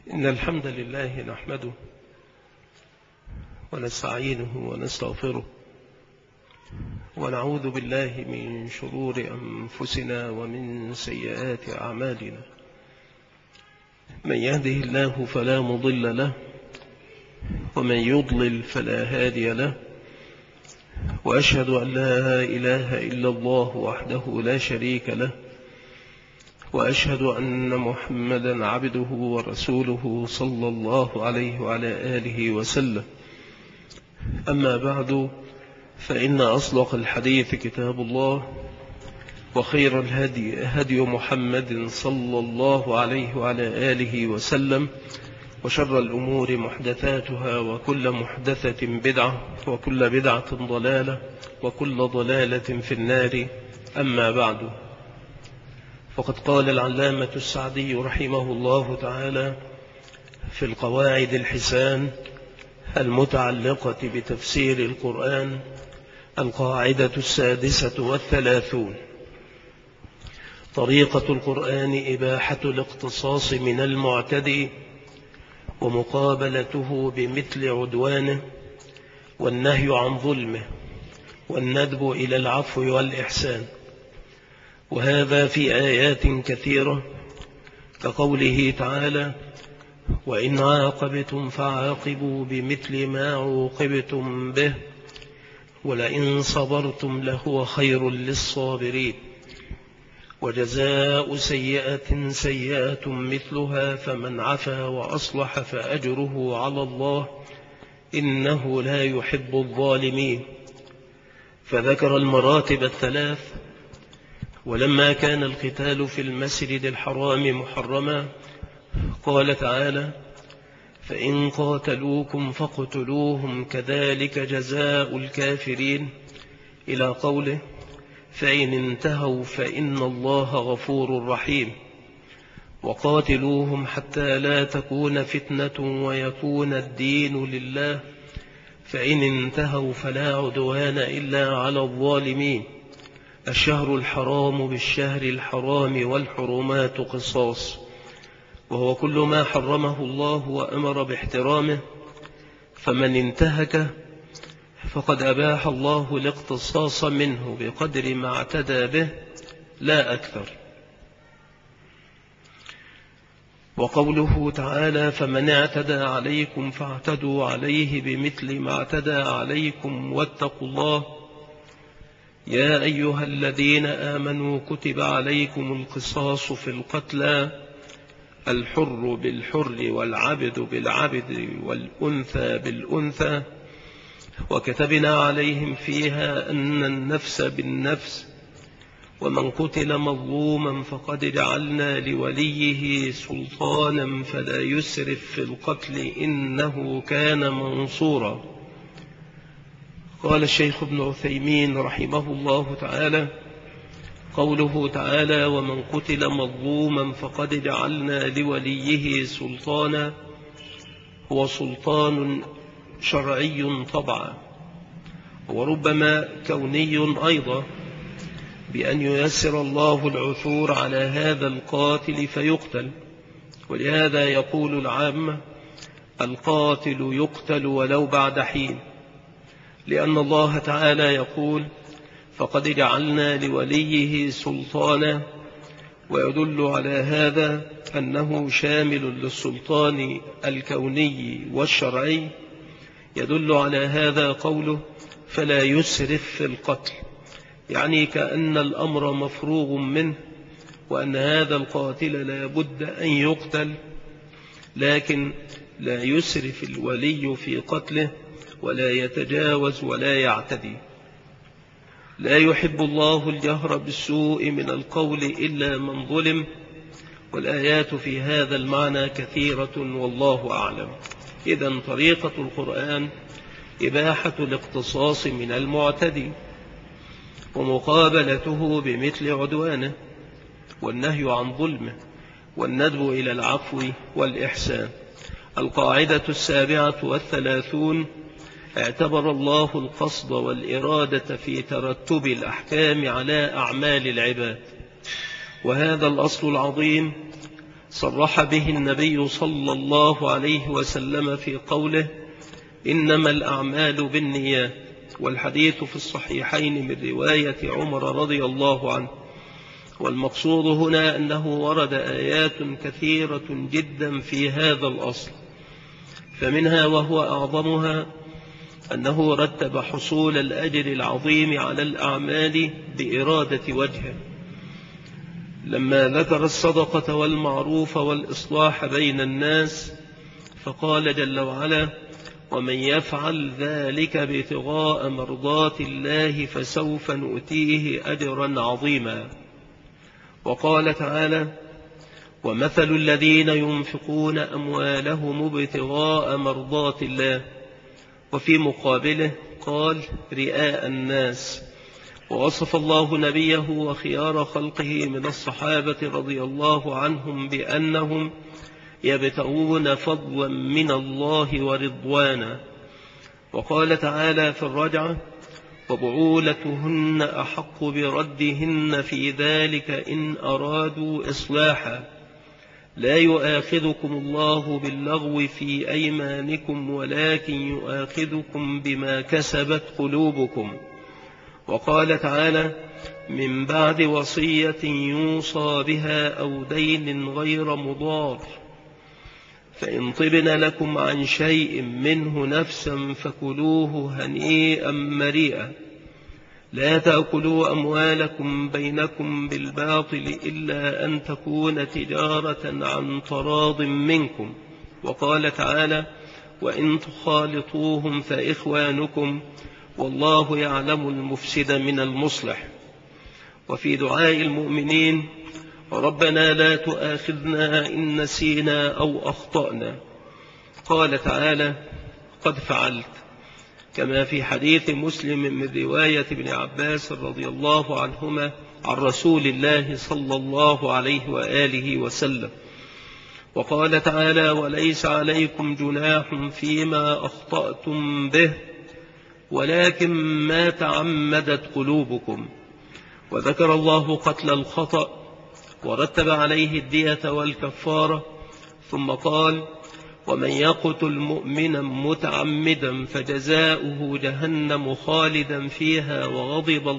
إن الحمد لله نحمده ونستعينه ونستغفره ونعوذ بالله من شرور أنفسنا ومن سيئات أعمالنا. من يهده الله فلا مضل له ومن يضلل فلا هادي له، وأشهد أن لا إله إلا الله وحده لا شريك له، وأشهد أن محمدا عبده ورسوله صلى الله عليه وعلى آله وسلم. أما بعد، فإن أصدق الحديث كتاب الله، وخير الهدي هدي محمد صلى الله عليه وعلى آله وسلم، وشر الأمور محدثاتها، وكل محدثة بدعة، وكل بدعة ضلالة، وكل ضلالة في النار. أما بعد، فقد قال العلامة السعدي رحمه الله تعالى في القواعد الحسان المتعلقة بتفسير القرآن: القاعدة 36: طريقة القرآن إباحة الاقتصاص من المعتدي ومقابلته بمثل عدوانه، والنهي عن ظلمه، والندب إلى العفو والإحسان. وهذا في آيات كثيرة، كقوله تعالى: وإن عاقبتم فعاقبوا بمثل ما عوقبتم به ولئن صبرتم لهو خير للصابرين، وجزاء سيئة سيئة مثلها فمن عفا وأصلح فأجره على الله إنه لا يحب الظالمين. فذكر المراتب الثلاث. ولما كان القتال في المسجد الحرام محرما، قال تعالى: فإن قاتلوكم فاقتلوهم كذلك جزاء الكافرين، إلى قوله: فإن انتهوا فإن الله غفور رحيم، وقاتلوهم حتى لا تكون فتنة ويكون الدين لله، فإن انتهوا فلا عدوان إلا على الظالمين. الشهر الحرام بالشهر الحرام والحرمات قصاص، وهو كل ما حرمه الله وأمر باحترامه، فمن انتهك فقد أباح الله الاقتصاص منه بقدر ما اعتدى به، لا أكثر. وقوله تعالى: فمن اعتدى عليكم فاعتدوا عليه بمثل ما اعتدى عليكم واتقوا الله، يا أيها الذين آمنوا كتب عليكم القصاص في القتلى، الحر بالحر والعبد بالعبد والأنثى بالأنثى، وكتبنا عليهم فيها أن النفس بالنفس، ومن قتل مظلوما فقد جعلنا لوليه سلطانا فلا يسرف في القتل إنه كان منصورا. قال الشيخ ابن عثيمين رحمه الله تعالى: قوله تعالى: ومن قتل مظلوما فقد جعلنا لوليه سلطانا، هو سلطان شرعي طبعا، وربما كوني أيضا، بأن ييسر الله العثور على هذا القاتل فيقتل. ولهذا يقول العامة: القاتل يقتل ولو بعد حين، لأن الله تعالى يقول: فقد جعلنا لوليه سلطانا، ويدل على هذا أنه شامل للسلطان الكوني والشرعي. يدل على هذا قوله: فلا يسرف في القتل، يعني كأن الأمر مفروغ منه، وأن هذا القاتل لا بد أن يقتل، لكن لا يسرف الولي في قتله، ولا يتجاوز ولا يعتدي. لا يحب الله الجهر بالسوء من القول إلا من ظلم. والآيات في هذا المعنى كثيرة والله أعلم. إذن طريقة القرآن إباحة الاقتصاص من المعتدي ومقابلته بمثل عدوانه، والنهي عن ظلمه، والندب إلى العفو والإحسان. القاعدة 37: اعتبر الله القصد والإرادة في ترتب الأحكام على أعمال العباد. وهذا الأصل العظيم صرح به النبي صلى الله عليه وسلم في قوله إنما الأعمال بالنيات، والحديث في الصحيحين من رواية عمر رضي الله عنه. والمقصود هنا أنه ورد آيات كثيرة جدا في هذا الأصل، فمنها وهو أعظمها أنه رتب حصول الأجر العظيم على الأعمال بإرادة وجهه، لما ذكر الصدقة والمعروف والإصلاح بين الناس فقال جل وعلا ومن يفعل ذلك ابتغاء مرضات الله فسوف نؤتيه أجرا عظيما. وقال تعالى ومثل الذين ينفقون أموالهم ابتغاء مرضات الله، وفي مقابله قال رئاء الناس. ووصف الله نبيه وخيار خلقه من الصحابة رضي الله عنهم بأنهم يبتغون فضلا من الله ورضوانا. وقال تعالى في الرجعة وبعولتهن أحق بردهن في ذلك إن أرادوا إصلاحا لا يؤاخذكم الله باللغو في أيمانكم ولكن يؤاخذكم بما كسبت قلوبكم. وقال تعالى من بعد وصية يوصى بها أو دين غير مضار، فإن طبن لكم عن شيء منه نفسا فكلوه هنيئا مريئا، لا تأكلوا أموالكم بينكم بالباطل إلا أن تكون تجارة عن تراض منكم. وقال تعالى وإن تخالطوهم فإخوانكم والله يعلم المفسد من المصلح. وفي دعاء المؤمنين ربنا لا تؤاخذنا إن نسينا أو أخطأنا قال تعالى قد فعلت، كما في حديث مسلم من رواية ابن عباس رضي الله عنهما عن رسول الله صلى الله عليه وآله وسلم. وقال تعالى وليس عليكم جناح فيما أخطأتم به ولكن ما تعمدت قلوبكم. وذكر الله قتل الخطأ ورتب عليه الدية والكفارة، ثم قال ومن يقتل مؤمنا متعمدا فجزاؤه جهنم خالدا فيها وغضب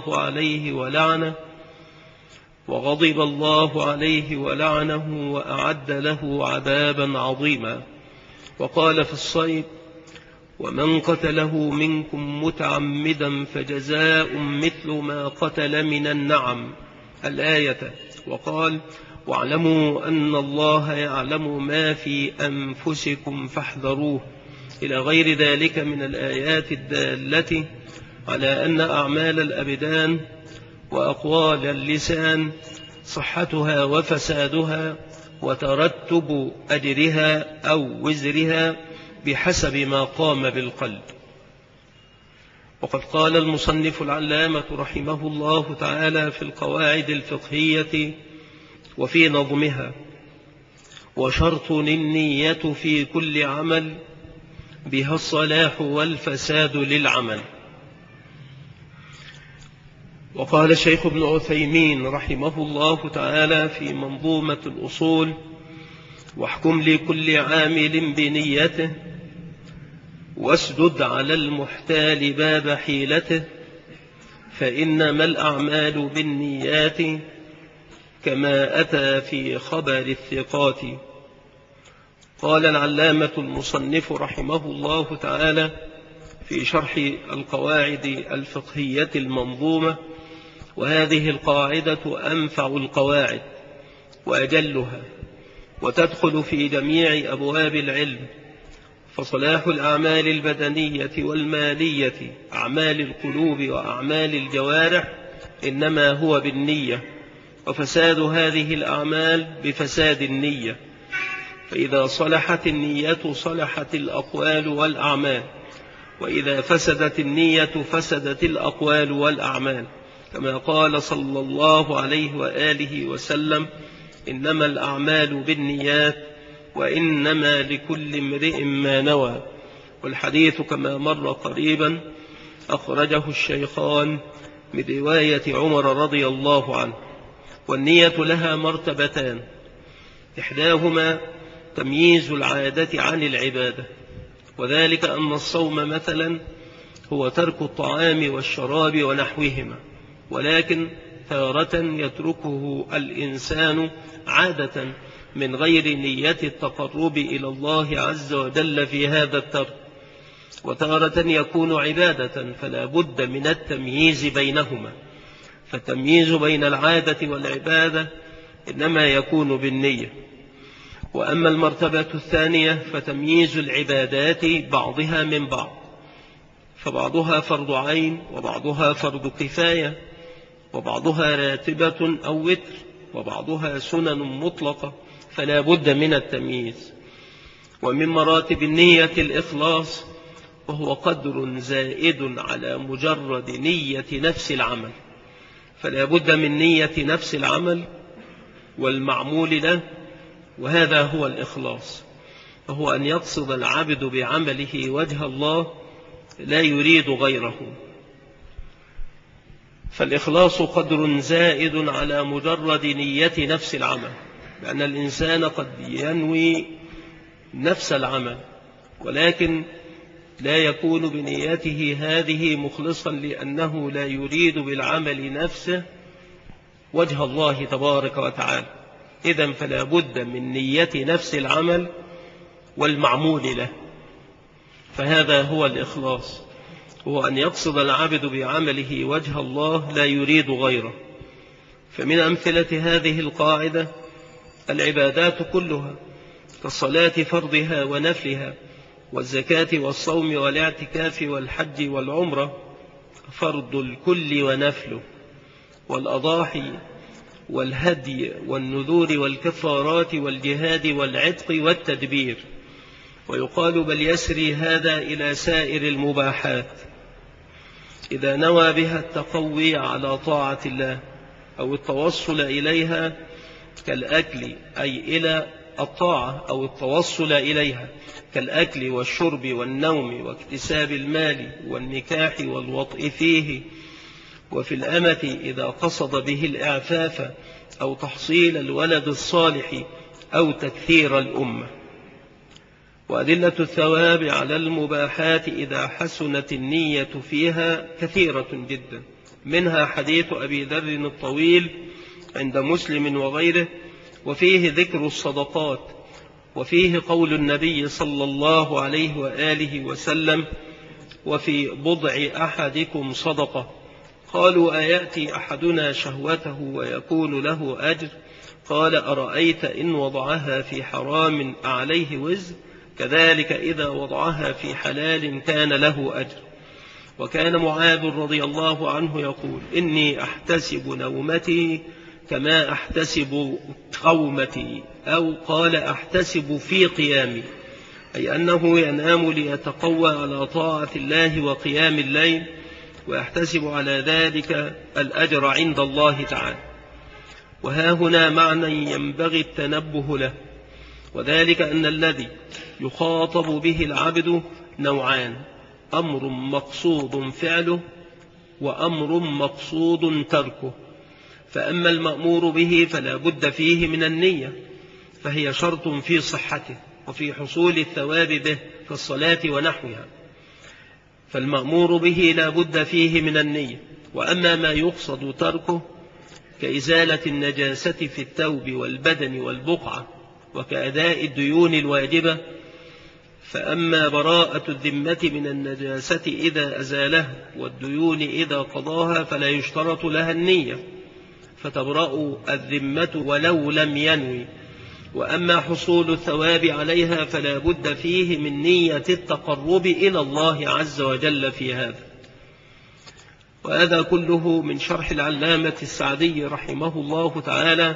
الله عليه ولعنه وأعد له عذابا عظيما. وقال في الصيد ومن قتله منكم متعمدا فجزاء مثل ما قتل من النعم الآية. وقال واعلموا أن الله يعلم ما في أنفسكم فاحذروه، إلى غير ذلك من الآيات الدالة على أن أعمال الأبدان وأقوال اللسان صحتها وفسادها وترتب أجرها أو وزرها بحسب ما قام بالقلب. وقد قال المصنف العلامة رحمه الله تعالى في القواعد الفقهية وفي نظمها وشرط النية في كل عمل بها الصلاح والفساد للعمل. وقال الشيخ ابن عثيمين رحمه الله تعالى في منظومة الأصول واحكم لكل عامل بنيته واسدد على المحتال باب حيلته، فإنما الأعمال بالنيات كما أتى في خبر الثقات. قال العلامة المصنف رحمه الله تعالى في شرح القواعد الفقهية المنظومة وهذه القاعدة أنفع القواعد وأجلها وتدخل في جميع أبواب العلم، فصلاح الأعمال البدنية والمالية أعمال القلوب وأعمال الجوارح إنما هو بالنية، وفساد هذه الأعمال بفساد النية. فإذا صلحت النية صلحت الأقوال والأعمال، وإذا فسدت النية فسدت الأقوال والأعمال، كما قال صلى الله عليه وآله وسلم إنما الأعمال بالنيات وإنما لكل امرئ ما نوى. والحديث كما مر قريبا أخرجه الشيخان من رواية عمر رضي الله عنه. والنية لها مرتبتان: إحداهما تمييز العادة عن العبادة، وذلك أن الصوم مثلا هو ترك الطعام والشراب ونحوهما، ولكن تارة يتركه الإنسان عادة من غير نية التقرب إلى الله عز وجل في هذا الترك، وتارة يكون عبادة، فلا بد من التمييز بينهما. فالتمييز بين العادة والعبادة إنما يكون بالنية. وأما المرتبة الثانية فتمييز العبادات بعضها من بعض، فبعضها فرض عين، وبعضها فرض كفاية، وبعضها راتبة أو وتر، وبعضها سنن مطلقة، فلا بد من التمييز. ومن مراتب النية الإخلاص، وهو قدر زائد على مجرد نية نفس العمل، فلا بد من نية نفس العمل والمعمول له، وهذا هو الإخلاص، وهو أن يقصد العبد بعمله وجه الله لا يريد غيره. فالإخلاص قدر زائد على مجرد نية نفس العمل، لأن الإنسان قد ينوي نفس العمل ولكن لا يكون بنيته هذه مخلصا، لأنه لا يريد بالعمل نفسه وجه الله تبارك وتعالى. إذن فلا بد من نية نفس العمل والمعمول له، فهذا هو الإخلاص، هو أن يقصد العبد بعمله وجه الله لا يريد غيره. فمن أمثلة هذه القاعدة العبادات كلها، كالصلاة فرضها ونفلها، والزكاة والصوم والاعتكاف والحج والعمرة فرض الكل ونفله، والأضاحي والهدي والنذور والكفارات والجهاد والعتق والتدبير. ويقال بل يسري هذا إلى سائر المباحات إذا نوى بها التقوي على طاعة الله أو التوصل إليها، كالأكل أي إلى الطاعة أو التوصل إليها، كالأكل والشرب والنوم واكتساب المال والنكاح والوطء فيه، وفي الأمة إذا قصد به الإعفاف أو تحصيل الولد الصالح أو تكثير الأمة. وأدلة الثواب على المباحات إذا حسنت النية فيها كثيرة جدا، منها حديث أبي ذر الطويل عند مسلم وغيره، وفيه ذكر الصدقات، وفيه قول النبي صلى الله عليه وآله وسلم: وفي بضع أحدكم صدقة. قالوا: أيأتي أحدنا شهوته ويكون له أجر؟ قال: أرأيت إن وضعها في حرام عليه وزر؟ كذلك إذا وضعها في حلال كان له أجر. وكان معاذ رضي الله عنه يقول: إني أحتسب نومتي كما أحتسب قومتي، أو قال: أحتسب في قيامي، أي أنه ينام ليتقوى على طاعة الله وقيام الليل، ويحتسب على ذلك الأجر عند الله تعالى. وها هنا معنى ينبغي التنبه له، وذلك أن الذي يخاطب به العبد نوعان: أمر مقصود فعله، وأمر مقصود تركه. فأما المأمور به فلا بد فيه من النية، فهي شرط في صحته وفي حصول الثواب به كالصلاة ونحوها، فالمأمور به لا بد فيه من النية. وأما ما يقصد تركه كإزالة النجاسة في الثوب والبدن والبقعة، وكأداء الديون الواجبة، فأما براءة الذمة من النجاسة إذا أزالها والديون إذا قضاها فلا يشترط لها النية، فتبرأ الذمة ولو لم ينوي. وأما حصول الثواب عليها فلا بد فيه من نية التقرب إلى الله عز وجل في هذا. وهذا كله من شرح العلامة السعدي رحمه الله تعالى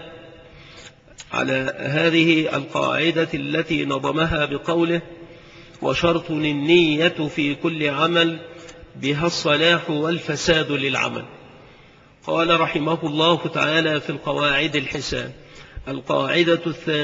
على هذه القاعدة التي نظمها بقوله: وشرط النية في كل عمل بها الصلاح والفساد للعمل. قال رحمه الله تعالى في القواعد الحسان: القاعدة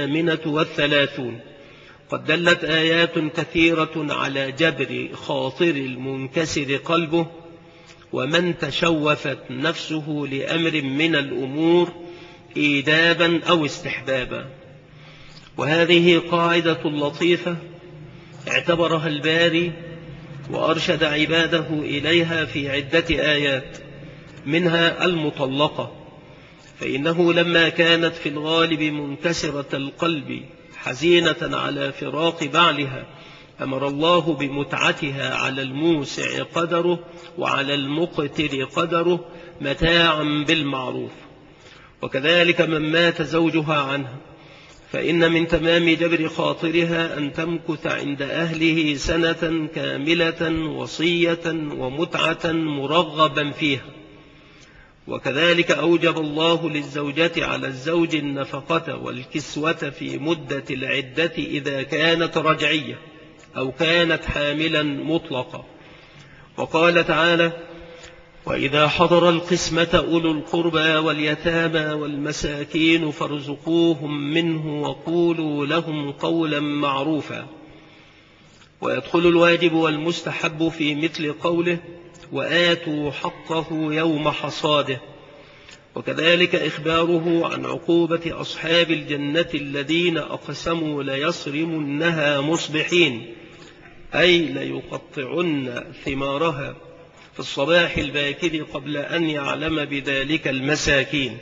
38: قد دلت آيات كثيرة على جبر خاطر المنكسر قلبه، ومن تشوفت نفسه لأمر من الأمور إيجابا أو استحبابا. وهذه قاعدة لطيفة اعتبرها الباري وأرشد عباده إليها في عدة آيات، منها المطلقة، فإنه لما كانت في الغالب منكسرة القلب حزينة على فراق بعلها أمر الله بمتعتها على الموسع قدره وعلى المقتر قدره متاعا بالمعروف. وكذلك من مات زوجها عنها فإن من تمام جبر خاطرها أن تمكث عند أهله سنة كاملة وصية ومتعة مرغبا فيها. وكذلك أوجب الله للزوجة على الزوج النفقة والكسوة في مدة العدة إذا كانت رجعية أو كانت حاملا مطلقة. وقال تعالى: وإذا حضر القسمة أولو القربى واليتامى والمساكين فارزقوهم منه وقولوا لهم قولا معروفا. ويدخل الواجب والمستحب في مثل قوله: وآتوا حقه يوم حصاده. وكذلك إخباره عن عقوبة أصحاب الجنة الذين أقسموا ليصرمنها مصبحين، أي ليقطعن ثمارها في الصباح الباكر قبل أن يعلم بذلك المساكين.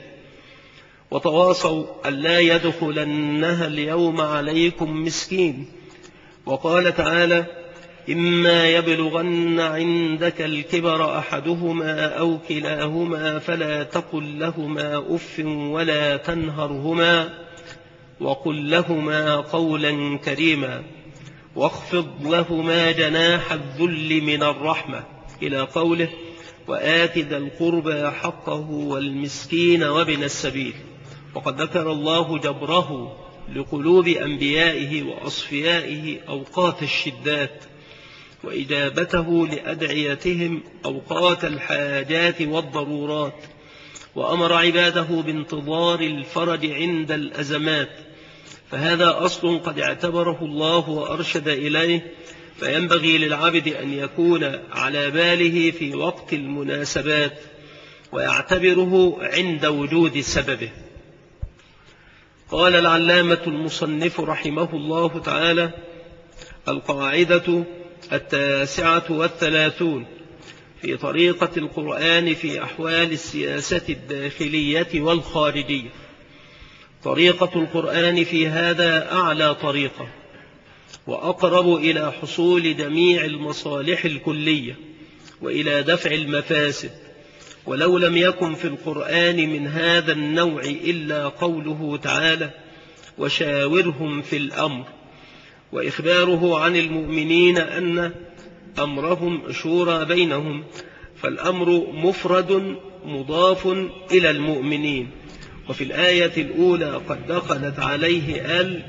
وتواصوا ألا يدخلنها اليوم عليكم مسكين. وقال تعالى: إما يبلغن عندك الكبر أحدهما أو كلاهما فلا تقل لهما أف ولا تنهرهما وقل لهما قولا كريما واخفض لهما جناح الذل من الرحمة، إلى قوله: وآت ذا القربى حقه والمسكين وابن السبيل. وقد ذكر الله جبره لقلوب أنبيائه وأصفيائه أوقات الشدات، وإجابته لأدعيتهم أوقات الحاجات والضرورات، وأمر عباده بانتظار الفرج عند الأزمات. فهذا أصل قد اعتبره الله وأرشد إليه، فينبغي للعبد أن يكون على باله في وقت المناسبات ويعتبره عند وجود سببه. قال العلامة المصنف رحمه الله تعالى: القاعدة 39 في طريقة القرآن في أحوال السياسة الداخلية والخارجية. طريقة القرآن في هذا أعلى طريقة وأقرب إلى حصول جميع المصالح الكلية وإلى دفع المفاسد. ولو لم يكن في القرآن من هذا النوع إلا قوله تعالى: وشاورهم في الأمر، وإخباره عن المؤمنين أن أمرهم شورى بينهم، فالأمر مفرد مضاف إلى المؤمنين. وفي الآية الأولى قد دخلت عليه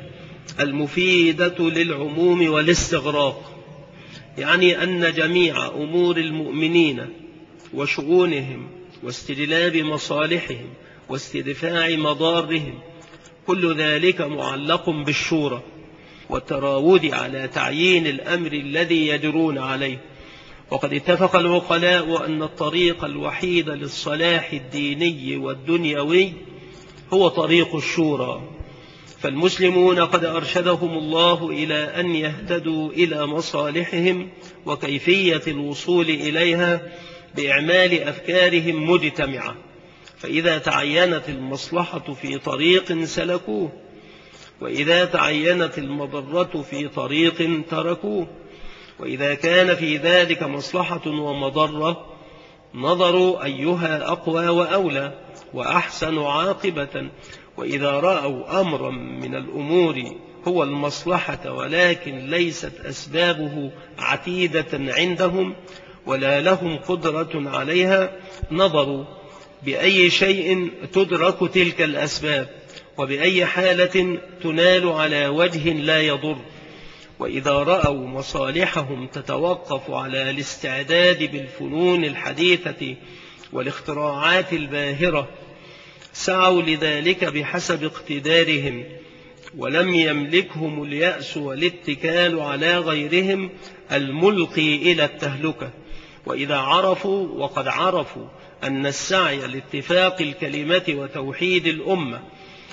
المفيدة للعموم والاستغراق، يعني أن جميع أمور المؤمنين وشؤونهم واستجلاب مصالحهم واستدفاع مضارهم كل ذلك معلق بالشورى والتراود على تعيين الأمر الذي يجرون عليه. وقد اتفق العقلاء أن الطريق الوحيد للصلاح الديني والدنيوي هو طريق الشورى، فالمسلمون قد أرشدهم الله إلى أن يهتدوا إلى مصالحهم وكيفية الوصول إليها بإعمال أفكارهم مجتمعة، فإذا تعينت المصلحة في طريق سلكوه، وإذا تعينت المضرة في طريق تركوه، وإذا كان في ذلك مصلحة ومضرة نظروا أيها أقوى وأولى وأحسن عاقبة. وإذا رأوا أمرا من الأمور هو المصلحة ولكن ليست أسبابه عتيدة عندهم ولا لهم قدرة عليها نظروا بأي شيء تدرك تلك الأسباب وبأي حالة تنال على وجه لا يضر. وإذا رأوا مصالحهم تتوقف على الاستعداد بالفنون الحديثة والاختراعات الباهرة سعوا لذلك بحسب اقتدارهم، ولم يملكهم اليأس والاتكال على غيرهم الملقي إلى التهلكة. وإذا عرفوا وقد عرفوا أن السعي لاتفاق الكلمة وتوحيد الأمة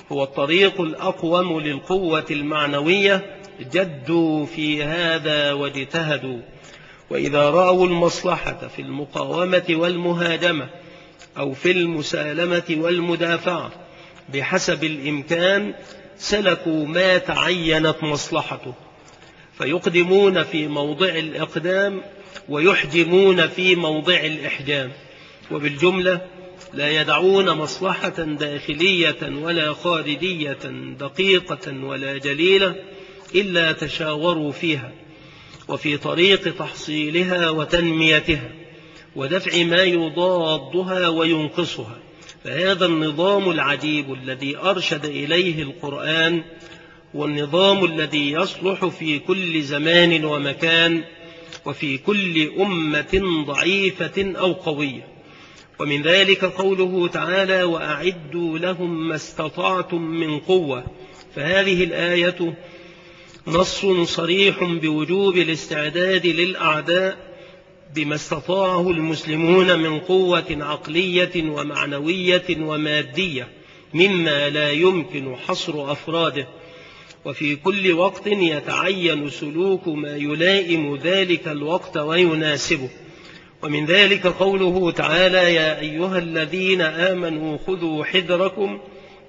هو الطريق الأقوم للقوة المعنوية، جدوا في هذا واجتهدوا، وإذا رأوا المصلحة في المقاومة والمهاجمة أو في المسالمة والمدافعة بحسب الإمكان سلكوا ما تعينت مصلحته، فيقدمون في موضع الإقدام ويحجمون في موضع الإحجام، وبالجملة لا يدعون مصلحة داخلية ولا خارجية دقيقة ولا جليلة إلا تشاوروا فيها وفي طريق تحصيلها وتنميتها ودفع ما يضادها وينقصها. فهذا النظام العجيب الذي أرشد إليه القرآن والنظام الذي يصلح في كل زمان ومكان وفي كل أمة ضعيفة أو قوية. ومن ذلك قوله تعالى: وأعدوا لهم ما استطعتم من قوة. فهذه الآية نص صريح بوجوب الاستعداد للأعداء بما استطاعه المسلمون من قوة عقلية ومعنوية ومادية مما لا يمكن حصر أفراده، وفي كل وقت يتعين سلوك ما يلائم ذلك الوقت ويناسبه. ومن ذلك قوله تعالى: يا أيها الذين آمنوا خذوا حذركم،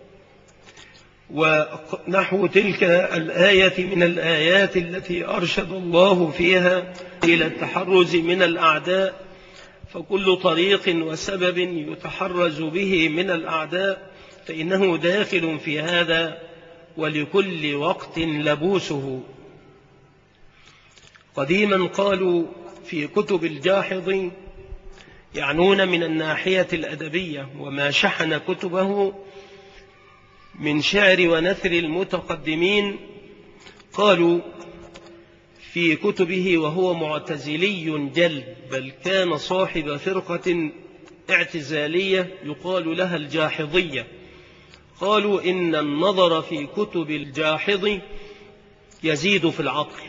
ونحو تلك الآية من الآيات التي أرشد الله فيها إلى التحرز من الأعداء، فكل طريق وسبب يتحرز به من الأعداء فإنه داخل في هذا، ولكل وقت لبوسه. قديما قالوا في كتب الجاحظ، يعنون من الناحية الأدبية وما شحن كتبه من شعر ونثر المتقدمين، قالوا في كتبه وهو معتزلي جلد، بل كان صاحب فرقة اعتزالية يقال لها الجاحظية، قالوا إن النظر في كتب الجاحظ يزيد في العقل.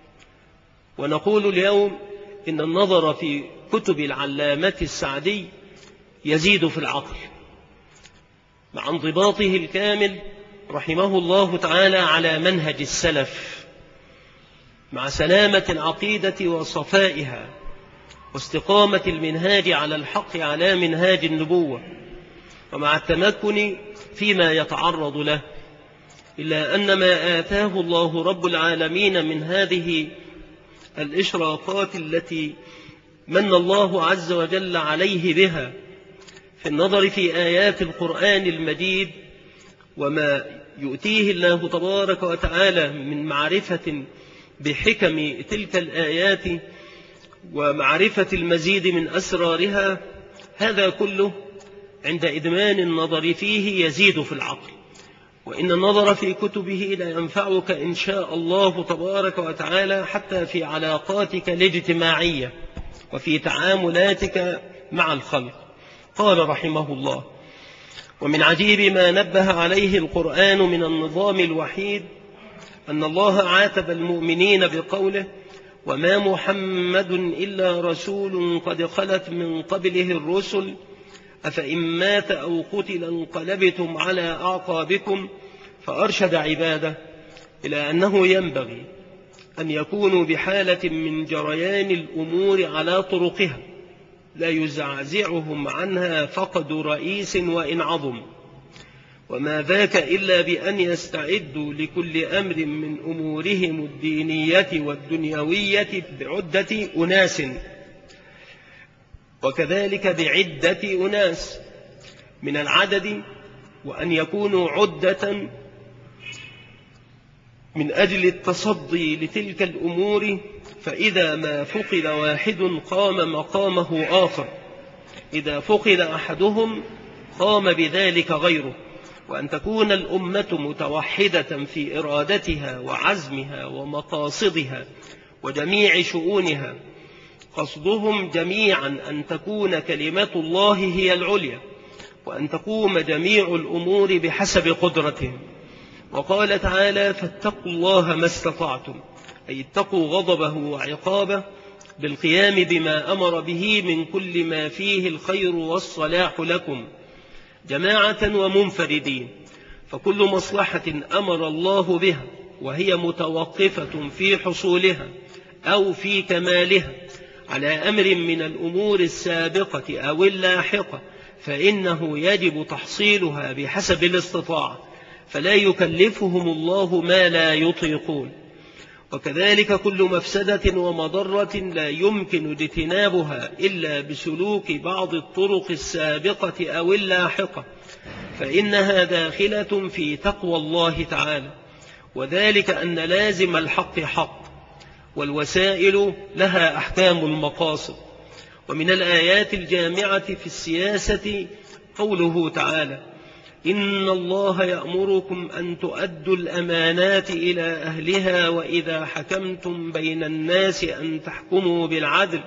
ونقول اليوم إن النظر في كتب العلامة السعدي يزيد في العقل، مع انضباطه الكامل رحمه الله تعالى على منهج السلف، مع سلامة العقيدة وصفائها واستقامة المنهاج على الحق على منهاج النبوة، ومع التمكن فيما يتعرض له، إلا أن ما آتاه الله رب العالمين من هذه الإشراقات التي من الله عز وجل عليه بها في النظر في آيات القرآن المجيد، وما يؤتيه الله تبارك وتعالى من معرفة بحكم تلك الآيات ومعرفة المزيد من أسرارها، هذا كله عند إدمان النظر فيه يزيد في العقل. وإن النظر في كتبه لا ينفعك إن شاء الله تبارك وتعالى حتى في علاقاتك الاجتماعية وفي تعاملاتك مع الخلق. قال رحمه الله: ومن عجيب ما نبه عليه القرآن من النظام الوحيد أن الله عاتب المؤمنين بقوله: وما محمد إلا رسول قد خلت من قبله الرسل أفإن مات أو قتل انقلبتم على أعقابكم، فأرشد عباده إلى أنه ينبغي أن يكونوا بحالة من جريان الأمور على طرقها لا يزعزعهم عنها فقد رئيس وإن عظم، وما ذاك إلا بأن يستعدوا لكل أمر من أمورهم الدينية والدنيوية بعدة أناس، وكذلك بعدة أناس من العدد، وأن يكونوا عدة من أجل التصدي لتلك الأمور، فإذا ما فقد واحد قام مقامه آخر، إذا فقد أحدهم قام بذلك غيره، وأن تكون الأمة متوحدة في إرادتها وعزمها ومقاصدها وجميع شؤونها، قصدهم جميعا أن تكون كلمة الله هي العليا، وأن تقوم جميع الأمور بحسب قدرتهم. وقال تعالى: فاتقوا الله ما استطعتم، أي اتقوا غضبه وعقابه بالقيام بما أمر به من كل ما فيه الخير والصلاح لكم، جماعة ومنفردين. فكل مصلحة أمر الله بها وهي متوقفة في حصولها أو في كمالها على أمر من الأمور السابقة أو اللاحقة فإنه يجب تحصيلها بحسب الاستطاعة، فلا يكلفهم الله ما لا يطيقون. وكذلك كل مفسدة ومضرة لا يمكن اجتنابها إلا بسلوك بعض الطرق السابقة أو اللاحقة، فإنها داخلة في تقوى الله تعالى، وذلك أن لازم الحق حق، والوسائل لها أحكام المقاصد. ومن الآيات الجامعة في السياسة قوله تعالى: إن الله يأمركم أن تؤدوا الأمانات إلى أهلها وإذا حكمتم بين الناس أن تحكموا بالعدل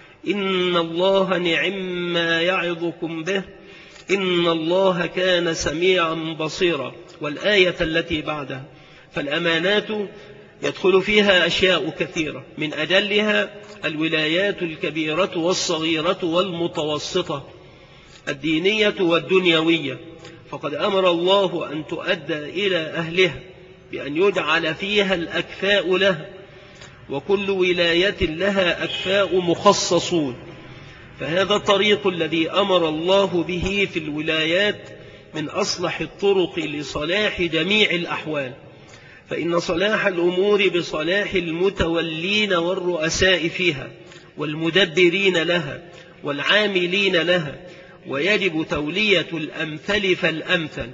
إن الله نعم ما يعظكم به إن الله كان سميعا بصيرا. والآية التي بعدها. فالأمانات يدخل فيها أشياء كثيرة، من أجلها الولايات الكبيرة والصغيرة والمتوسطة، الدينية والدنيوية، فقد أمر الله أن تؤدى إلى أهلها بأن يجعل فيها الأكفاء لها، وكل ولاية لها أكفاء مخصصون. فهذا الطريق الذي أمر الله به في الولايات من أصلح الطرق لصلاح جميع الأحوال، فإن صلاح الأمور بصلاح المتولين والرؤساء فيها والمدبرين لها والعاملين لها، ويجب تولية الأمثل فالأمثل.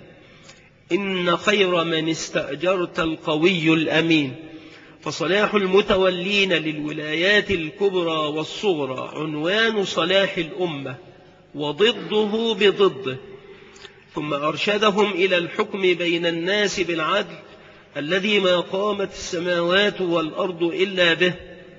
إن خير من استأجرت القوي الأمين. فصلاح المتولين للولايات الكبرى والصغرى عنوان صلاح الأمة، وضده بضده. ثم أرشدهم إلى الحكم بين الناس بالعدل الذي ما قامت السماوات والأرض إلا به،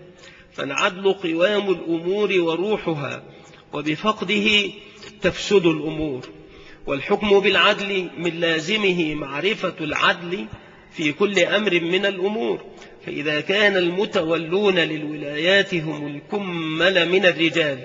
فالعدل قوام الأمور وروحها، وبفقده تفسد الأمور. والحكم بالعدل من لازمه معرفة العدل في كل أمر من الأمور، فإذا كان المتولون للولايات هم الكمل من الرجال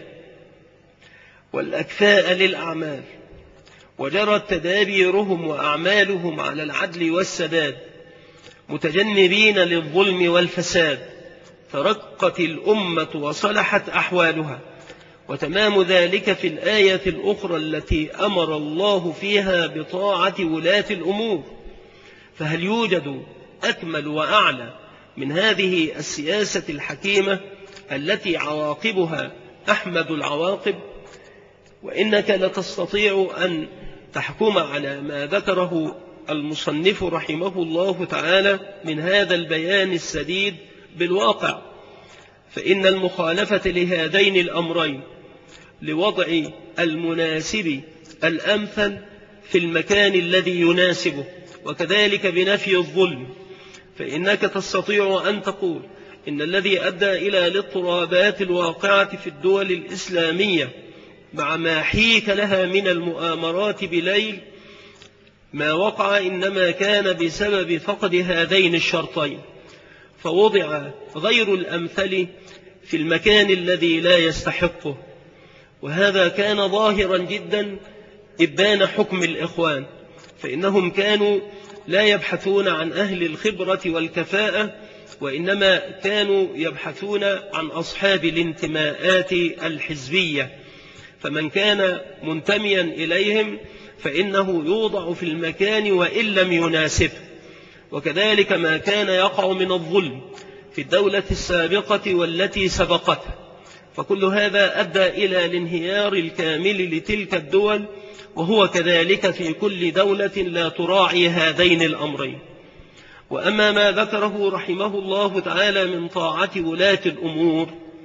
والأكفاء للأعمال، وجرت تدابيرهم وأعمالهم على العدل والسداد متجنبين للظلم والفساد، ترقت الأمة وصلحت أحوالها. وتمام ذلك في الآية الأخرى التي أمر الله فيها بطاعة ولاة الأمور. فهل يوجد أكمل وأعلى من هذه السياسة الحكيمة التي عواقبها أحمد العواقب؟ وإنك لتستطيع أن تحكم على ما ذكره المصنف رحمه الله تعالى من هذا البيان السديد بالواقع. فإن المخالفة لهذين الأمرين لوضع المناسب الأمثل في المكان الذي يناسبه، وكذلك بنفي الظلم. فإنك تستطيع أن تقول إن الذي أدى إلى الاضطرابات الواقعة في الدول الإسلامية مع ما حيك لها من المؤامرات بليل ما وقع إنما كان بسبب فقد هذين الشرطين، فوضع غير الأمثل في المكان الذي لا يستحقه. وهذا كان ظاهرا جدا إبان حكم الإخوان، فإنهم كانوا لا يبحثون عن أهل الخبرة والكفاءة، وإنما كانوا يبحثون عن أصحاب الانتماءات الحزبية، فمن كان منتميا إليهم فإنه يوضع في المكان وإن لم يناسبه. وكذلك ما كان يقع من الظلم في الدولة السابقة والتي سبقتها، فكل هذا أدى إلى الانهيار الكامل لتلك الدول، وهو كذلك في كل دولة لا تراعي هذين الأمرين. وأما ما ذكره رحمه الله تعالى من طاعة ولاة الأمور،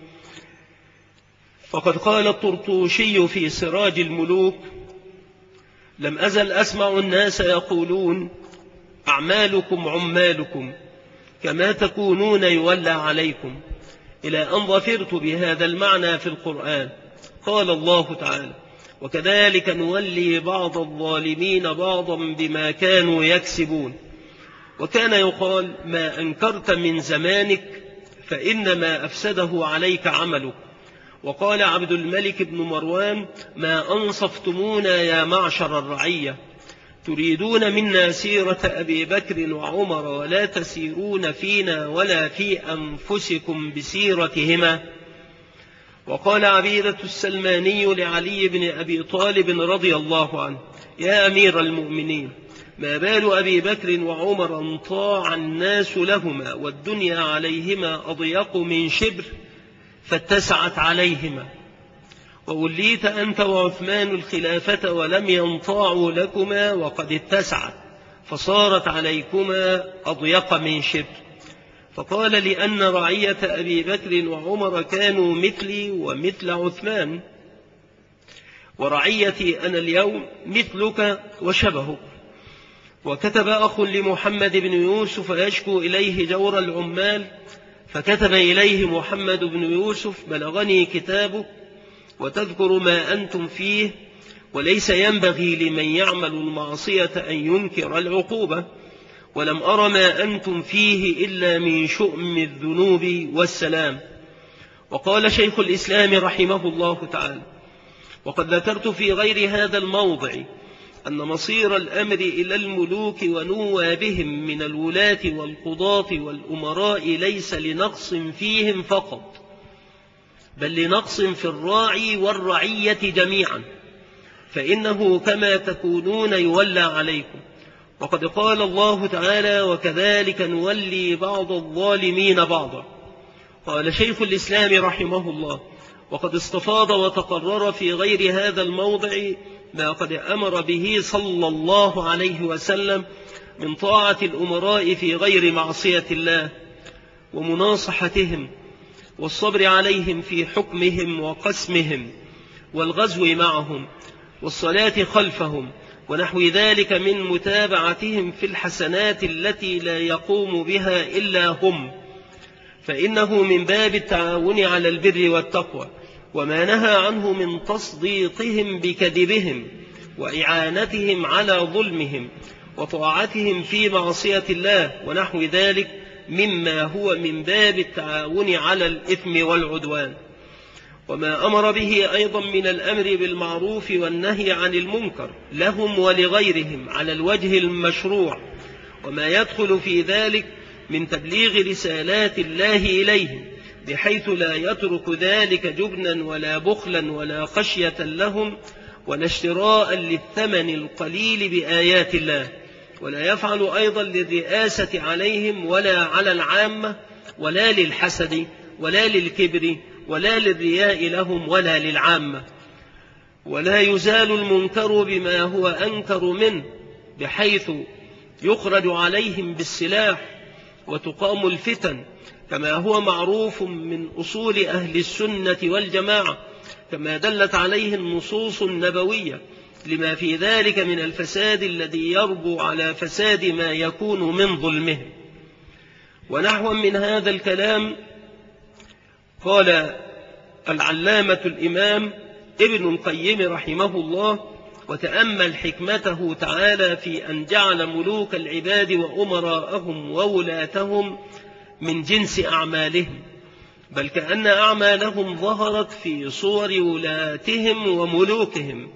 فقد قال الطرطوشي في سراج الملوك: لم أزل أسمع الناس يقولون أعمالكم عمالكم كما تكونون يولى عليكم، إلى أن ظفرت بهذا المعنى في القرآن. قال الله تعالى: وكذلك نولي بعض الظالمين بعضا بما كانوا يكسبون. وكان يقال: ما أنكرت من زمانك فإنما أفسده عليك عملك. وقال عبد الملك بن مروان: ما أنصفتمونا يا معشر الرعية. تريدون منا سيرة أبي بكر وعمر ولا تسيرون فينا ولا في أنفسكم بسيرتهما. وقال عبيدة السلماني لعلي بن أبي طالب رضي الله عنه: يا أمير المؤمنين، ما بال أبي بكر وعمر انطاع الناس لهما والدنيا عليهما أضيق من شبر فاتسعت عليهما، ووليت أنت وعثمان الخلافة ولم ينطاعوا لكما وقد اتسعت فصارت عليكما أضيق من شبر. فقال: لأن رعية أبي بكر وعمر كانوا مثلي ومثل عثمان، ورعيتي أنا اليوم مثلك وشبهك. وكتب أخ لمحمد بن يوسف يشكو إليه جور العمال، فكتب إليه محمد بن يوسف: بلغني كتابك وتذكر ما أنتم فيه، وليس ينبغي لمن يعمل المعصية أن ينكر العقوبة، ولم أر ما أنتم فيه إلا من شؤم الذنوب والسلام. وقال شيخ الإسلام رحمه الله تعالى: وقد ذكرت في غير هذا الموضع أن مصير الأمر إلى الملوك ونوابهم من الولاة والقضاة والأمراء ليس لنقص فيهم فقط، بل لنقص في الراعي والرعية جميعا، فإنه كما تكونون يولى عليكم. وقد قال الله تعالى: وكذلك نولي بعض الظالمين بعضا. قال شيخ الإسلام رحمه الله: وقد استفاض وتقرر في غير هذا الموضع ما قد أمر به صلى الله عليه وسلم من طاعة الأمراء في غير معصية الله، ومناصحتهم، والصبر عليهم في حكمهم وقسمهم، والغزو معهم، والصلاة خلفهم، ونحو ذلك من متابعتهم في الحسنات التي لا يقوم بها إلا هم، فإنه من باب التعاون على البر والتقوى، وما نهى عنه من تصديقهم بكذبهم وإعانتهم على ظلمهم وطاعتهم في معصية الله، ونحو ذلك مما هو من باب التعاون على الإثم والعدوان. وما أمر به أيضا من الأمر بالمعروف والنهي عن المنكر لهم ولغيرهم على الوجه المشروع، وما يدخل في ذلك من تبليغ رسالات الله إليهم، بحيث لا يترك ذلك جبنا ولا بخلا ولا خشية لهم ولا اشتراء للثمن القليل بآيات الله، ولا يفعل أيضا للرئاسة عليهم ولا على العامة، ولا للحسد ولا للكبر ولا للرياء لهم ولا للعامة. ولا يزال المنكر بما هو أنكر منه، بحيث يخرج عليهم بالسلاح وتقام الفتن، كما هو معروف من أصول أهل السنة والجماعة، كما دلت عليه النصوص النبوية، لما في ذلك من الفساد الذي يربو على فساد ما يكون من ظلمهم. ونحو من هذا الكلام قال العلامة الإمام ابن القيم رحمه الله: وتأمل حكمته تعالى في أن جعل ملوك العباد وأمراءهم وولاتهم من جنس أعمالهم، بل كأن أعمالهم ظهرت في صور ولاتهم وملوكهم،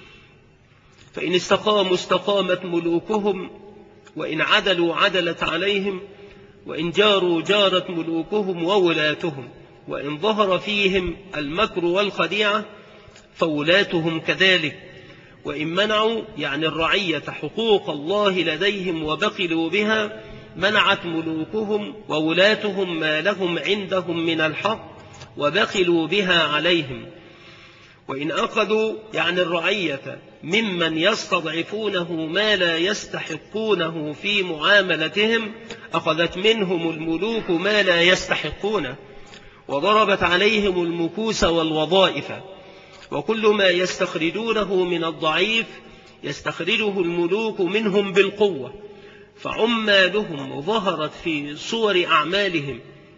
فإن استقاموا استقامت ملوكهم، وإن عدلوا عدلت عليهم، وإن جاروا جارت ملوكهم وولاتهم، وإن ظهر فيهم المكر والخديعة فولاتهم كذلك، وإن منعوا يعني الرعية حقوق الله لديهم وبخلوا بها منعت ملوكهم وولاتهم ما لهم عندهم من الحق وبخلوا بها عليهم. وإن أخذوا يعني الرعية ممن يستضعفونه ما لا يستحقونه في معاملتهم أخذت منهم الملوك ما لا يستحقونه، وضربت عليهم المكوس والوظائف، وكل ما يستخرجونه من الضعيف يستخرجه الملوك منهم بالقوة، فعمالهم ظهرت في صور أعمالهم.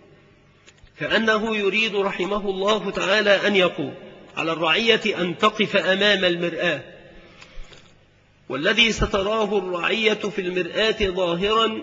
كأنه يريد رحمه الله تعالى أن يقول: على الرعية أن تقف أمام المرآة، والذي ستراه الرعية في المرآة ظاهرا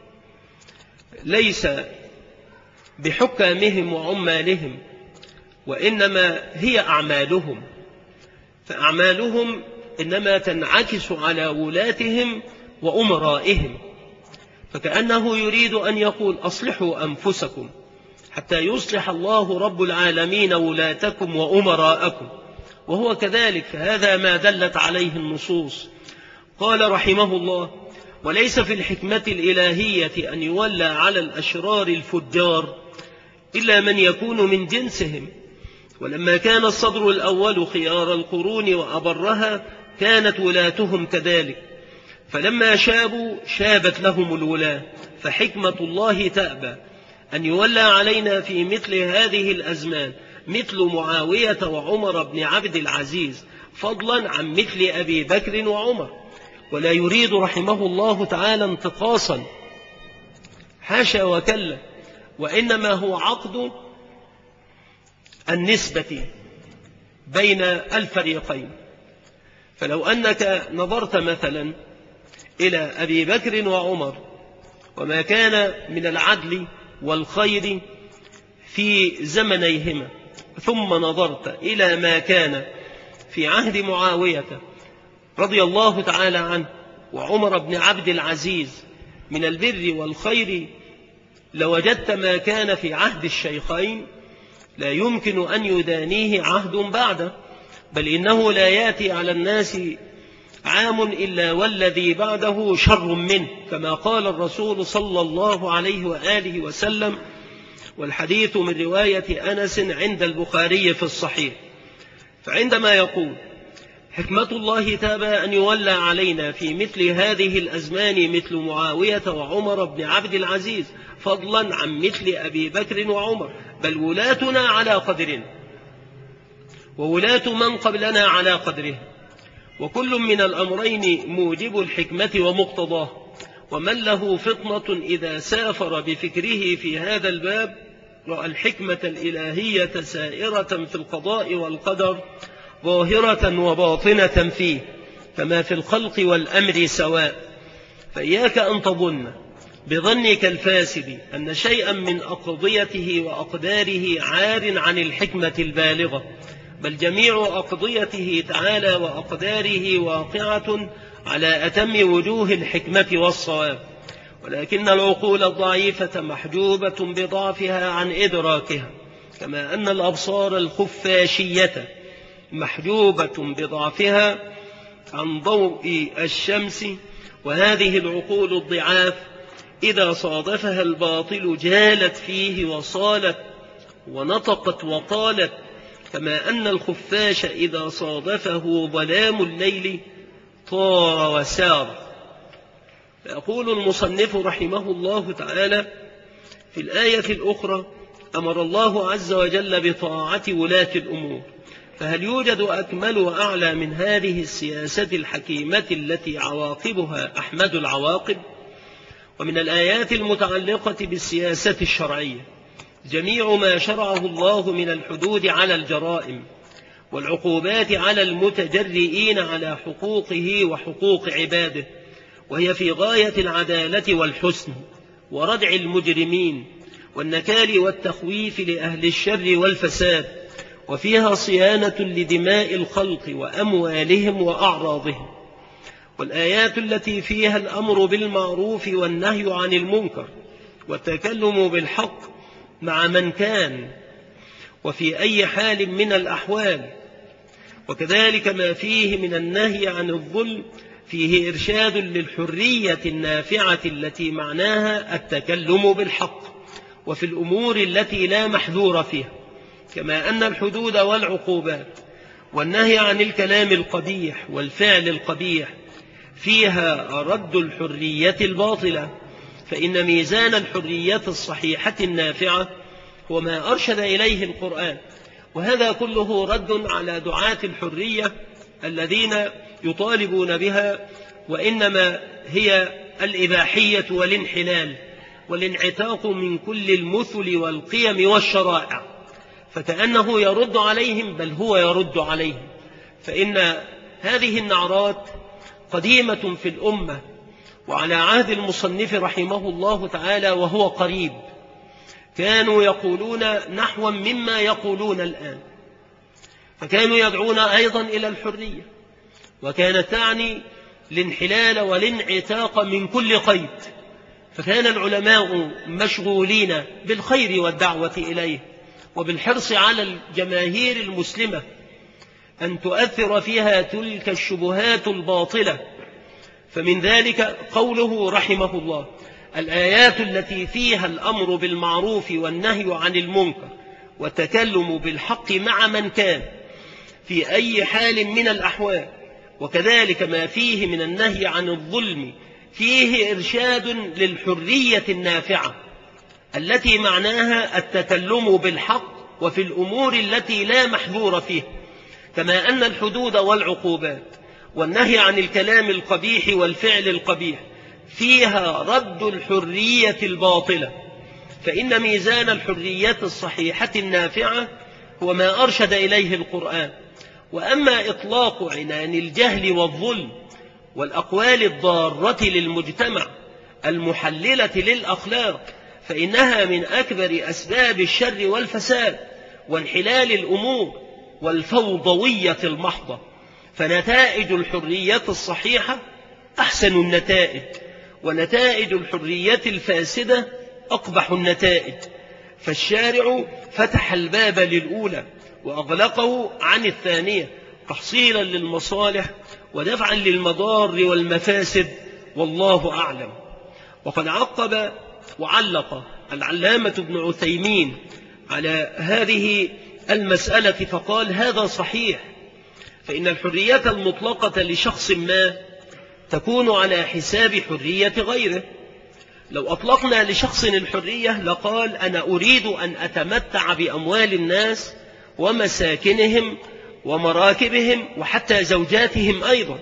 ليس بحكامهم وعمالهم، وإنما هي أعمالهم، فأعمالهم إنما تنعكس على ولاتهم وأمرائهم، فكأنه يريد أن يقول أصلحوا أنفسكم حتى يصلح الله رب العالمين ولاتكم وأمراءكم، وهو كذلك، فهذا ما دلت عليه النصوص. قال رحمه الله: وليس في الحكمة الإلهية أن يولى على الأشرار الفجار إلا من يكون من جنسهم، ولما كان الصدر الأول خيار القرون وأبرها كانت ولاتهم كذلك، فلما شابوا شابت لهم الولاة، فحكمة الله تأبى أن يولى علينا في مثل هذه الأزمان مثل معاوية وعمر بن عبد العزيز، فضلا عن مثل أبي بكر وعمر. ولا يريد رحمه الله تعالى انتقاصا، حاشا وكلا، وإنما هو عقد النسبة بين الفريقين. فلو أنك نظرت مثلا إلى أبي بكر وعمر وما كان من العدل والخير في زمنيهما، ثم نظرت إلى ما كان في عهد معاوية رضي الله تعالى عنه وعمر بن عبد العزيز من البر والخير، لوجدت ما كان في عهد الشيخين لا يمكن أن يدانيه عهد بعده، بل إنه لا يأتي على الناس عام إلا والذي بعده شر منه، كما قال الرسول صلى الله عليه وآله وسلم، والحديث من رواية أنس عند البخاري في الصحيح. فعندما يقول حكمة الله تابى أن يولى علينا في مثل هذه الأزمان مثل معاوية وعمر بن عبد العزيز، فضلا عن مثل أبي بكر وعمر، بل ولاتنا على قدرنا وولاة من قبلنا على قدره، وكل من الأمرين موجب الحكمة ومقتضاه. ومن له فطنة إذا سافر بفكره في هذا الباب رأى الحكمة الإلهية سائرة في القضاء والقدر ظاهرة وباطنة فيه، كما في الخلق والأمر سواء. فإياك أن تظن بظنك الفاسد أن شيئا من أقضيته وأقداره عار عن الحكمة البالغة، بل جميع أقضيته تعالى وأقداره واقعة على أتم وجوه الحكمة والصواب، ولكن العقول الضعيفة محجوبة بضعفها عن إدراكها، كما أن الأبصار الخفاشية محجوبة بضعفها عن ضوء الشمس. وهذه العقول الضعاف إذا صادفها الباطل جالت فيه وصالت ونطقت وقالت، كما أن الخفاش إذا صادفه ظلام الليل طار وسار. فيقول المصنف رحمه الله تعالى في الآية الأخرى: أمر الله عز وجل بطاعة ولاة الأمور. فهل يوجد أكمل وأعلى من هذه السياسة الحكيمة التي عواقبها أحمد العواقب؟ ومن الآيات المتعلقة بالسياسة الشرعية جميع ما شرعه الله من الحدود على الجرائم والعقوبات على المتجرئين على حقوقه وحقوق عباده، وهي في غاية العدالة والحسن وردع المجرمين والنكال والتخويف لأهل الشر والفساد، وفيها صيانة لدماء الخلق وأموالهم وأعراضهم. والآيات التي فيها الأمر بالمعروف والنهي عن المنكر والتكلم بالحق مع من كان وفي أي حال من الأحوال، وكذلك ما فيه من النهي عن الظلم فيه إرشاد للحرية النافعة التي معناها التكلم بالحق، وفي الأمور التي لا محذور فيها، كما أن الحدود والعقوبات والنهي عن الكلام القبيح والفعل القبيح فيها رد الحرية الباطلة، فإن ميزان الحرية الصحيحة النافعة هو ما أرشد إليه القرآن، وهذا كله رد على دعاة الحرية الذين يطالبون بها، وإنما هي الإباحية والانحلال والانعتاق من كل المثل والقيم والشرائع، فكأنه يرد عليهم، بل هو يرد عليهم. فإن هذه النعرات قديمة في الأمة، وعلى عهد المصنف رحمه الله تعالى وهو قريب كانوا يقولون نحوا مما يقولون الآن، فكانوا يدعون أيضا إلى الحرية، وكانت تعني الانحلال والانعتاق من كل قيد. فكان العلماء مشغولين بالخير والدعوة إليه وبالحرص على الجماهير المسلمة أن تؤثر فيها تلك الشبهات الباطلة. فمن ذلك قوله رحمه الله: الآيات التي فيها الأمر بالمعروف والنهي عن المنكر والتكلم بالحق مع من كان في أي حال من الأحوال، وكذلك ما فيه من النهي عن الظلم، فيه إرشاد للحرية النافعة التي معناها التكلم بالحق وفي الأمور التي لا محذور فيها، كما أن الحدود والعقوبات والنهي عن الكلام القبيح والفعل القبيح فيها رد الحرية الباطلة. فإن ميزان الحرية الصحيحة النافعة هو ما أرشد إليه القرآن. وأما إطلاق عنان الجهل والظلم والأقوال الضارة للمجتمع المحللة للأخلاق فإنها من أكبر أسباب الشر والفساد وانحلال الأمور والفوضوية المحضة. فنتائج الحرية الصحيحة أحسن النتائج، ونتائج الحرية الفاسدة أقبح النتائج. فالشارع فتح الباب للأولى وأغلقه عن الثانية تحصيلا للمصالح ودفعا للمضار والمفاسد، والله أعلم. وقد عقب وعلق العلامة ابن عثيمين على هذه المسألة فقال: هذا صحيح، فإن الحرية المطلقة لشخص ما تكون على حساب حرية غيره. لو أطلقنا لشخص الحرية لقال: أنا أريد أن أتمتع بأموال الناس ومساكنهم ومراكبهم وحتى زوجاتهم أيضا،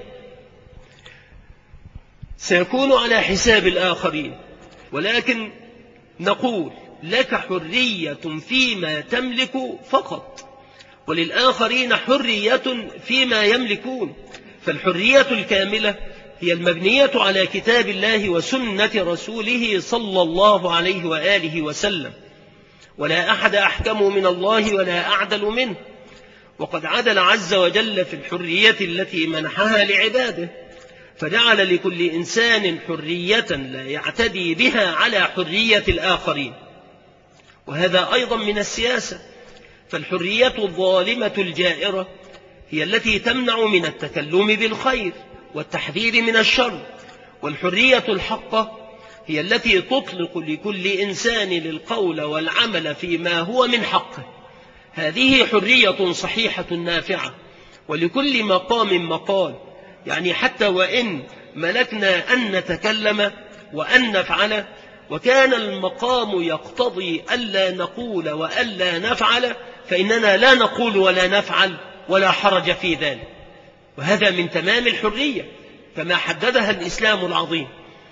سيكون على حساب الآخرين. ولكن نقول: لك حرية فيما تملك فقط، وللآخرين حرية فيما يملكون. فالحرية الكاملة هي المبنية على كتاب الله وسنة رسوله صلى الله عليه وآله وسلم، ولا أحد أحكم من الله ولا أعدل منه. وقد عدل عز وجل في الحرية التي منحها لعباده، فجعل لكل إنسان حرية لا يعتدي بها على حرية الآخرين. وهذا أيضا من السياسة. فالحرية الظالمة الجائرة هي التي تمنع من التكلم بالخير والتحذير من الشر، والحرية الحقة هي التي تطلق لكل إنسان للقول والعمل فيما هو من حقه. هذه حرية صحيحة نافعة، ولكل مقام مقال. يعني حتى وإن ملكنا أن نتكلم وأن نفعل، وكان المقام يقتضي ألا نقول وألا نفعل، فإننا لا نقول ولا نفعل ولا حرج في ذلك. وهذا من تمام الحرية كما حددها الإسلام العظيم.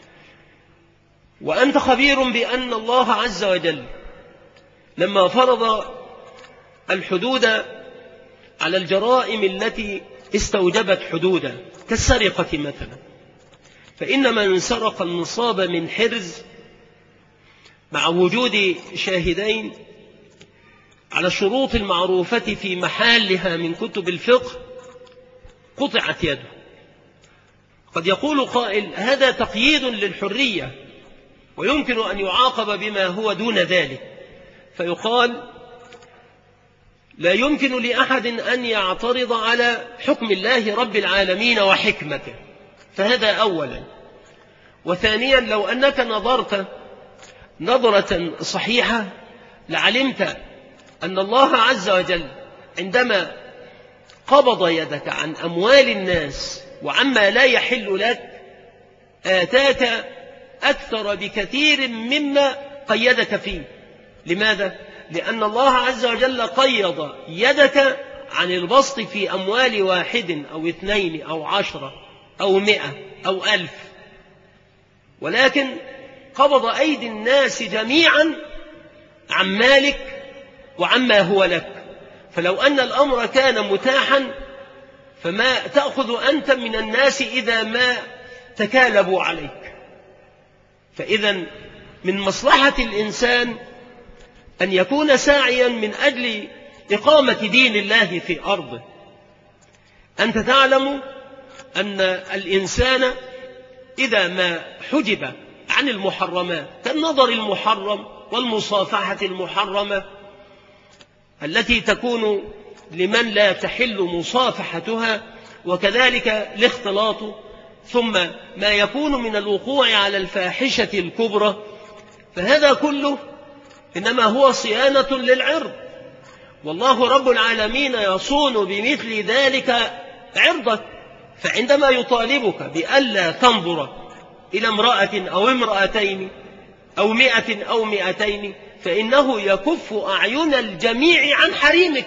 وأنت خبير بأن الله عز وجل لما فرض الحدود على الجرائم التي استوجبت حدودا كالسرقة مثلا، فإن من سرق النصاب من حرز مع وجود شاهدين على الشروط المعروفة في محلها من كتب الفقه قطعت يده. قد يقول قائل: هذا تقييد للحرية ويمكن أن يعاقب بما هو دون ذلك. فيقال: لا يمكن لأحد أن يعترض على حكم الله رب العالمين وحكمته، فهذا أولا. وثانيا، لو أنك نظرت نظرة صحيحة لعلمت أن الله عز وجل عندما قبض يدك عن أموال الناس وعما لا يحل لك آتاك أكثر بكثير مما قيدك فيه. لماذا؟ لأن الله عز وجل قيض يدك عن البسط في أموال واحد أو 2 أو 10 أو 100 أو 1000، ولكن قبض أيدي الناس جميعا عن مالك وعما هو لك. فلو أن الأمر كان متاحا فما تأخذ أنت من الناس إذا ما تكالبوا عليك. فإذا من مصلحة الإنسان أن يكون ساعيا من أجل إقامة دين الله في أرضه. أنت تعلم أن الإنسان إذا ما حجب عن المحرمات كالنظر المحرم والمصافحة المحرمة التي تكون لمن لا تحل مصافحتها، وكذلك الاختلاط، ثم ما يكون من الوقوع على الفاحشة الكبرى، فهذا كله إنما هو صيانة للعرض، والله رب العالمين يصون بمثل ذلك عرضك. فعندما يطالبك بألا تنظر إلى امرأة أو امرأتين أو 100 أو 200 فإنه يكف أعين الجميع عن حريمك،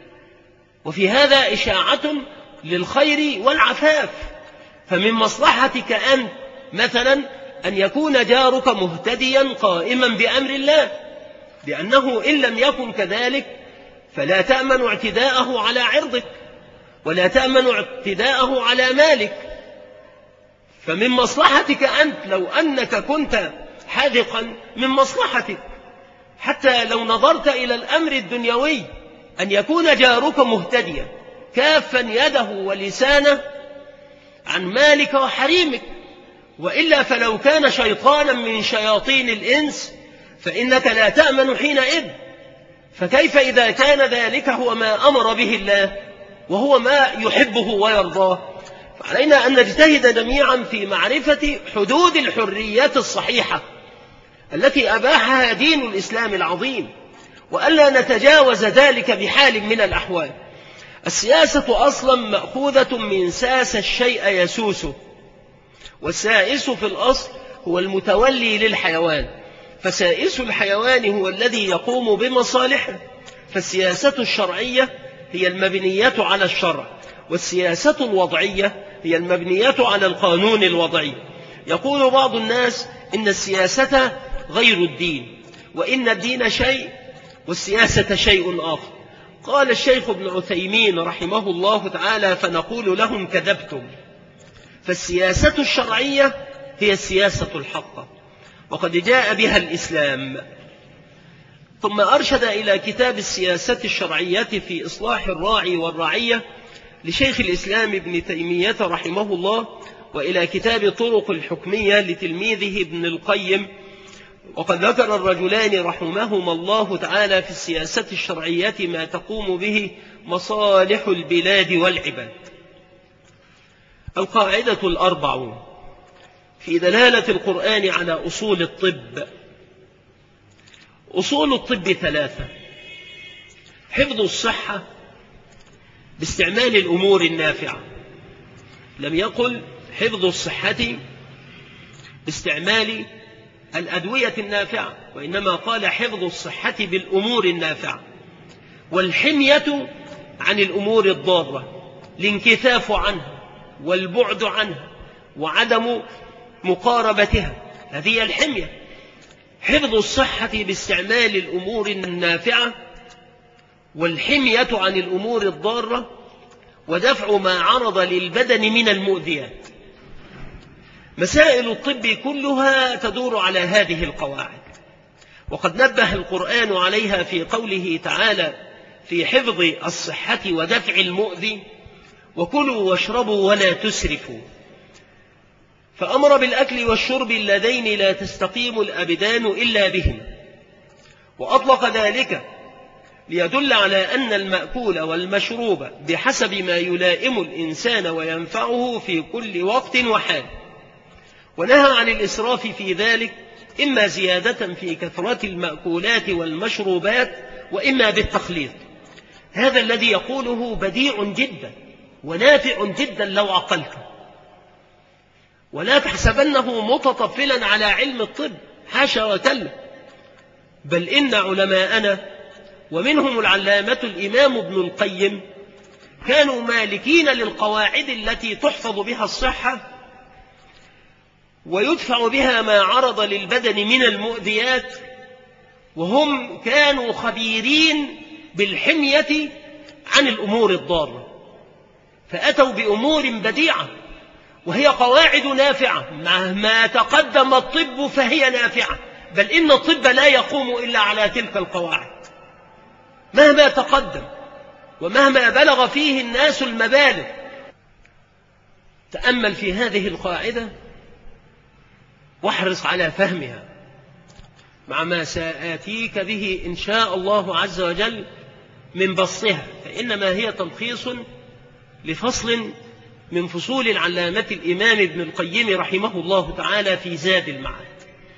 وفي هذا إشاعة للخير والعفاف. فمن مصلحتك أنت مثلا أن يكون جارك مهتديا قائما بأمر الله، لأنه إن لم يكن كذلك فلا تأمن اعتداءه على عرضك ولا تأمن اعتداءه على مالك. فمن مصلحتك أنت لو أنك كنت حاذقا، من مصلحتك حتى لو نظرت إلى الأمر الدنيوي أن يكون جارك مهتديا كافا يده ولسانه عن مالك وحريمك، وإلا فلو كان شيطانا من شياطين الإنس فإنك لا تأمن حينئذ. فكيف إذا كان ذلك هو ما أمر به الله وهو ما يحبه ويرضاه؟ فعلينا أن نجتهد جميعا في معرفة حدود الحريات الصحيحة التي أباحها دين الإسلام العظيم، وألا نتجاوز ذلك بحال من الأحوال. السياسة أصلا مأخوذة من ساس الشيء يسوسه، والسائس في الأصل هو المتولي للحيوان، فسائس الحيوان هو الذي يقوم بمصالحه. فالسياسة الشرعية هي المبنية على الشرع، والسياسة الوضعية هي المبنية على القانون الوضعي. يقول بعض الناس إن السياسة غير الدين، وإن الدين شيء والسياسة شيء آخر. قال الشيخ ابن عثيمين رحمه الله تعالى: فنقول لهم كذبتم، فالسياسة الشرعية هي السياسة الحقة، وقد جاء بها الإسلام. ثم أرشد إلى كتاب السياسة الشرعية في إصلاح الراعي والرعية لشيخ الإسلام ابن تيمية رحمه الله، وإلى كتاب طرق الحكمية لتلميذه ابن القيم. وقد ذكر الرجلان رحمهما الله تعالى في السياسة الشرعية ما تقوم به مصالح البلاد والعباد. القاعدة 40 في دلالة القرآن على أصول الطب. أصول الطب 3: حفظ الصحة باستعمال الأمور النافعة. لم يقل حفظ الصحة باستعمال الأدوية النافعة، وإنما قال حفظ الصحة بالأمور النافعة، والحمية عن الأمور الضارة، الانكفاف عنها والبعد عنها وعدم مقاربتها، هذه الحمية. حفظ الصحة باستعمال الأمور النافعة، والحمية عن الأمور الضارة، ودفع ما عرض للبدن من المؤذيات. مسائل الطب كلها تدور على هذه القواعد، وقد نبه القرآن عليها في قوله تعالى في حفظ الصحة ودفع المؤذي: وكلوا واشربوا ولا تسرفوا. فأمر بالأكل والشرب اللذين لا تستقيم الأبدان إلا بهم، وأطلق ذلك ليدل على أن المأكول والمشروب بحسب ما يلائم الإنسان وينفعه في كل وقت وحال، ونهى عن الإسراف في ذلك، إما زيادة في كثرة المأكولات والمشروبات، وإما بالتخليط. هذا الذي يقوله بديع جدا ونافع جدا لو عقلته، ولا تحسبنه متطفلا على علم الطب، حاشا وكلا، بل إن علماءنا ومنهم العلامة الإمام ابن القيم كانوا مالكين للقواعد التي تحفظ بها الصحة ويدفع بها ما عرض للبدن من المؤذيات، وهم كانوا خبيرين بالحمية عن الأمور الضارة، فأتوا بأمور بديعة وهي قواعد نافعة. مهما تقدم الطب فهي نافعة، بل إن الطب لا يقوم إلا على تلك القواعد مهما تقدم ومهما بلغ فيه الناس المبالغ. تأمل في هذه القاعدة واحرص على فهمها مع ما سآتيك به إن شاء الله عز وجل من بسطها، فإنما هي تلخيص لفصل من فصول العلامة الإمام ابن القيم رحمه الله تعالى في زاد المعاد.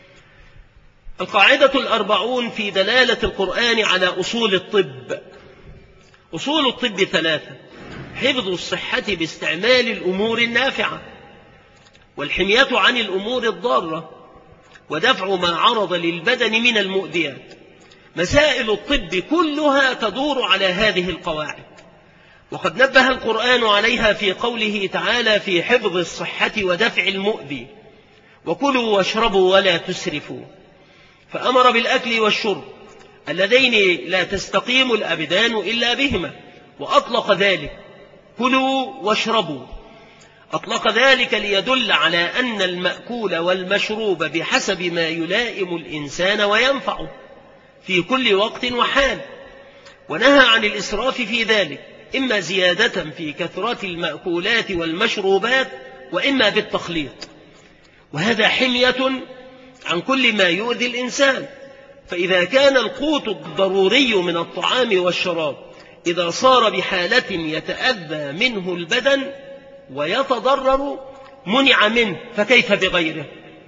القاعدة 40 في دلالة القرآن على أصول الطب. أصول الطب 3: حفظ الصحة باستعمال الأمور النافعة، والحمية عن الأمور الضارة، ودفع ما عرض للبدن من المؤذيات. مسائل الطب كلها تدور على هذه القواعد، وقد نبه القرآن عليها في قوله تعالى في حفظ الصحة ودفع المؤذي: وكلوا واشربوا ولا تسرفوا. فأمر بالأكل والشرب اللذين لا تستقيم الأبدان إلا بهما، وأطلق ذلك كلوا واشربوا، أطلق ذلك ليدل على أن المأكول والمشروب بحسب ما يلائم الإنسان وينفعه في كل وقت وحال، ونهى عن الإسراف في ذلك، إما زيادة في كثرة المأكولات والمشروبات، وإما بالتخليط، وهذا حمية عن كل ما يؤذي الإنسان. فإذا كان القوت الضروري من الطعام والشراب إذا صار بحالة يتأذى منه البدن ويتضرر منع منه، فكيف بغيره؟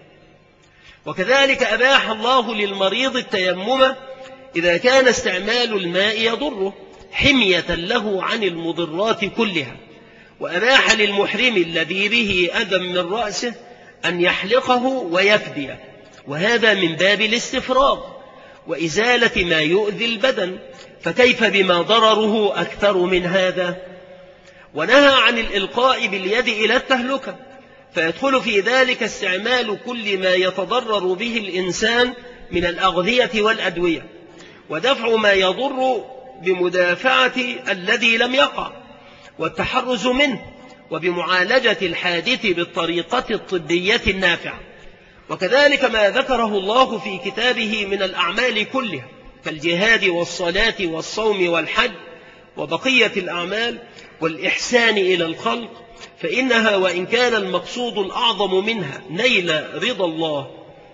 وكذلك أباح الله للمريض التيمم إذا كان استعمال الماء يضره حمية له عن المضرات كلها، وأباح للمحرم الذي به أذى من رأسه أن يحلقه ويفدي، وهذا من باب الاستفراغ وإزالة ما يؤذي البدن، فكيف بما ضرره أكثر من هذا؟ ونهى عن الإلقاء باليد إلى التهلكة، فيدخل في ذلك استعمال كل ما يتضرر به الإنسان من الأغذية والأدوية، ودفع ما يضر بمدافعة الذي لم يقع، والتحرز منه، وبمعالجة الحادث بالطريقة الطبية النافعة. وكذلك ما ذكره الله في كتابه من الأعمال كلها كالجهاد والصلاة والصوم والحج وبقية الأعمال والإحسان إلى الخلق، فإنها وإن كان المقصود الأعظم منها نيل رضا الله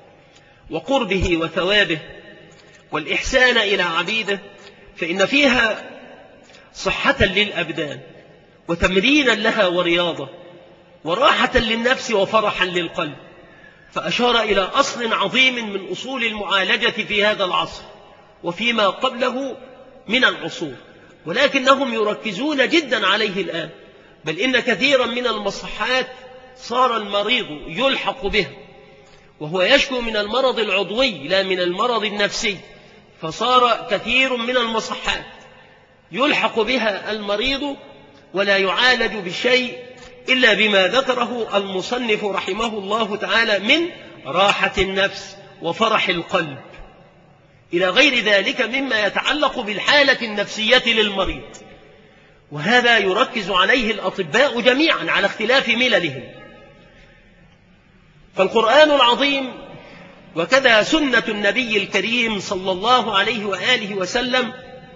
وقربه وثوابه والإحسان إلى عبيده، فإن فيها صحة للأبدان وتمرينا لها ورياضة وراحة للنفس وفرحا للقلب. فأشار إلى أصل عظيم من أصول المعالجة في هذا العصر وفيما قبله من العصور، ولكنهم يركزون جدا عليه الآن، بل إن كثيرا من المصحات صار المريض يلحق به وهو يشكو من المرض العضوي لا من المرض النفسي، فصار كثير من المصحات يلحق بها المريض ولا يعالج بشيء إلا بما ذكره المصنف رحمه الله تعالى من راحة النفس وفرح القلب إلى غير ذلك مما يتعلق بالحالة النفسية للمريض، وهذا يركز عليه الأطباء جميعا على اختلاف مللهم. فالقرآن العظيم وكذا سنة النبي الكريم صلى الله عليه وآله وسلم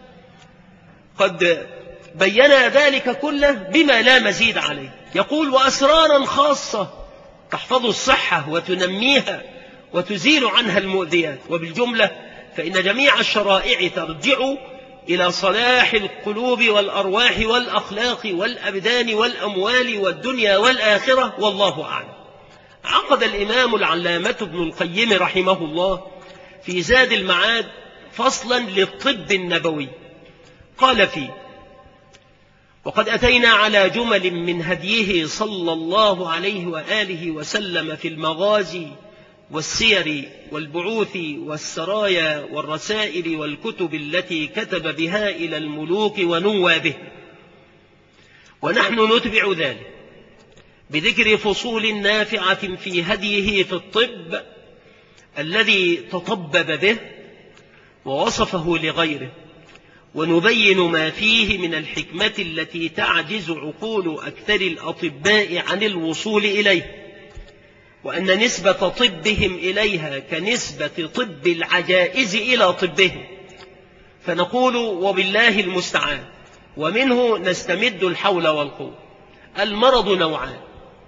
قد بينا ذلك كله بما لا مزيد عليه. يقول: وأسرارا خاصة تحفظ الصحة وتنميها وتزيل عنها المؤذيات. وبالجملة فإن جميع الشرائع ترجع إلى صلاح القلوب والأرواح والأخلاق والأبدان والأموال والدنيا والآخرة، والله أعلم. عقد الإمام العلامة ابن القيم رحمه الله في زاد المعاد فصلا للطب النبوي، قال فيه: وقد أتينا على جمل من هديه صلى الله عليه وآله وسلم في المغازي والسير والبعوث والسرايا والرسائل والكتب التي كتب بها إلى الملوك ونوابه، ونحن نتبع ذلك بذكر فصول نافعة في هديه في الطب الذي تطبب به ووصفه لغيره، ونبين ما فيه من الحكمة التي تعجز عقول أكثر الأطباء عن الوصول إليه، وأن نسبة طبهم إليها كنسبة طب العجائز إلى طبهم، فنقول وبالله المستعان، ومنه نستمد الحول والقوة. المرض نوعان: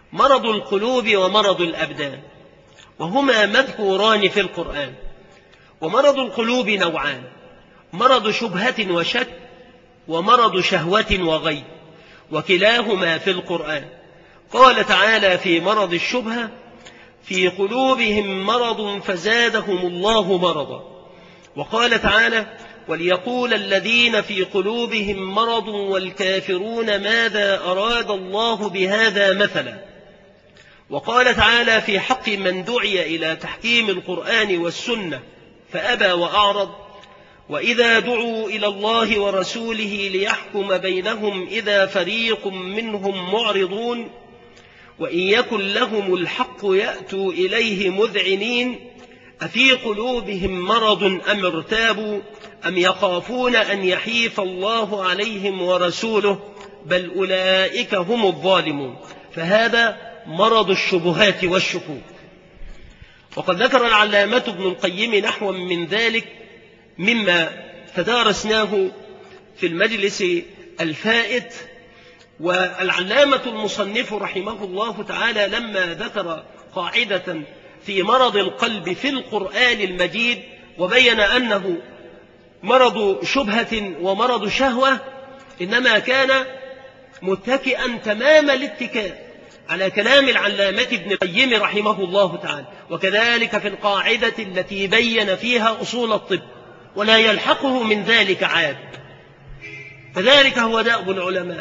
مرض القلوب ومرض الأبدان، وهما مذكوران في القرآن. ومرض القلوب نوعان: مرض شبهة وشك، ومرض شهوة وغي، وكلاهما في القرآن. قال تعالى في مرض الشبهة: في قلوبهم مرض فزادهم الله مرضا. وقال تعالى: وليقول الذين في قلوبهم مرض والكافرون ماذا أراد الله بهذا مثلا. وقال تعالى في حق من دعي إلى تحكيم القرآن والسنة فأبى وأعرض: وإذا دعوا إلى الله ورسوله ليحكم بينهم إذا فريق منهم معرضون وإن يكن لهم الحق يأتوا إليه مذعنين أفي قلوبهم مرض أم ارتابوا أم يخافون أن يحيف الله عليهم ورسوله بل أولئك هم الظالمون. فهذا مرض الشبهات والشكوك. وقد ذكر العلامة ابن القيم نحو من ذلك مما تدارسناه في المجلس الفائت. والعلامة المصنف رحمه الله تعالى لما ذكر قاعدة في مرض القلب في القرآن المجيد وبين أنه مرض شبهة ومرض شهوة، إنما كان متكئا تمام الاتكاء على كلام العلامة ابن القيم رحمه الله تعالى، وكذلك في القاعدة التي بين فيها أصول الطب، ولا يلحقه من ذلك عاد. فذلك هو دأب العلماء،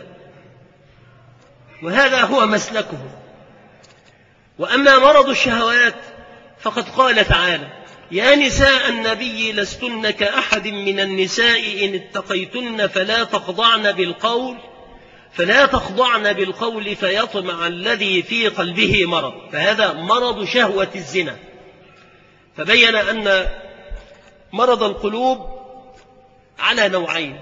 وهذا هو مسلكه. وأما مرض الشهوات فقد قال تعالى: يا نساء النبي لستن كأحد من النساء إن اتقيتن فلا تخضعن بالقول فيطمع الذي في قلبه مرض. فهذا مرض شهوة الزنا. فبين أن مرض القلوب على نوعين: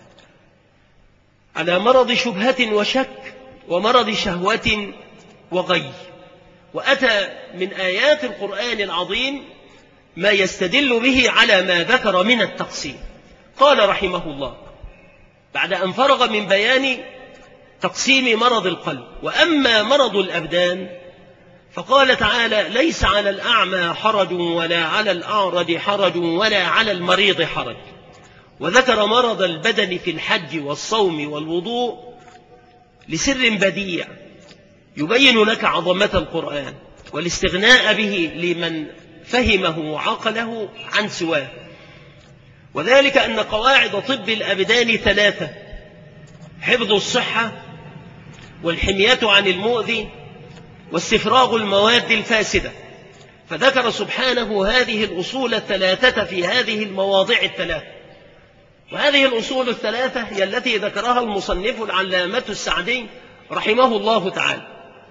على مرض شبهة وشك، ومرض شهوة وغي. وأتى من آيات القرآن العظيم ما يستدل به على ما ذكر من التقسيم. قال رحمه الله بعد أن فرغ من بيان تقسيم مرض القلب: وأما مرض الأبدان فقال تعالى: ليس على الأعمى حرج ولا على الأعرج حرج ولا على المريض حرج. وذكر مرض البدن في الحج والصوم والوضوء لسر بديع يبين لك عظمة القرآن والاستغناء به لمن فهمه وعقله عن سواه. وذلك أن قواعد طب الأبدان 3: حفظ الصحة، والحمية عن المؤذي، واستفراغ المواد الفاسدة. فذكر سبحانه هذه الأصول 3 في هذه المواضع 3. وهذه الأصول 3 هي التي ذكرها المصنف العلامة السعدي رحمه الله تعالى،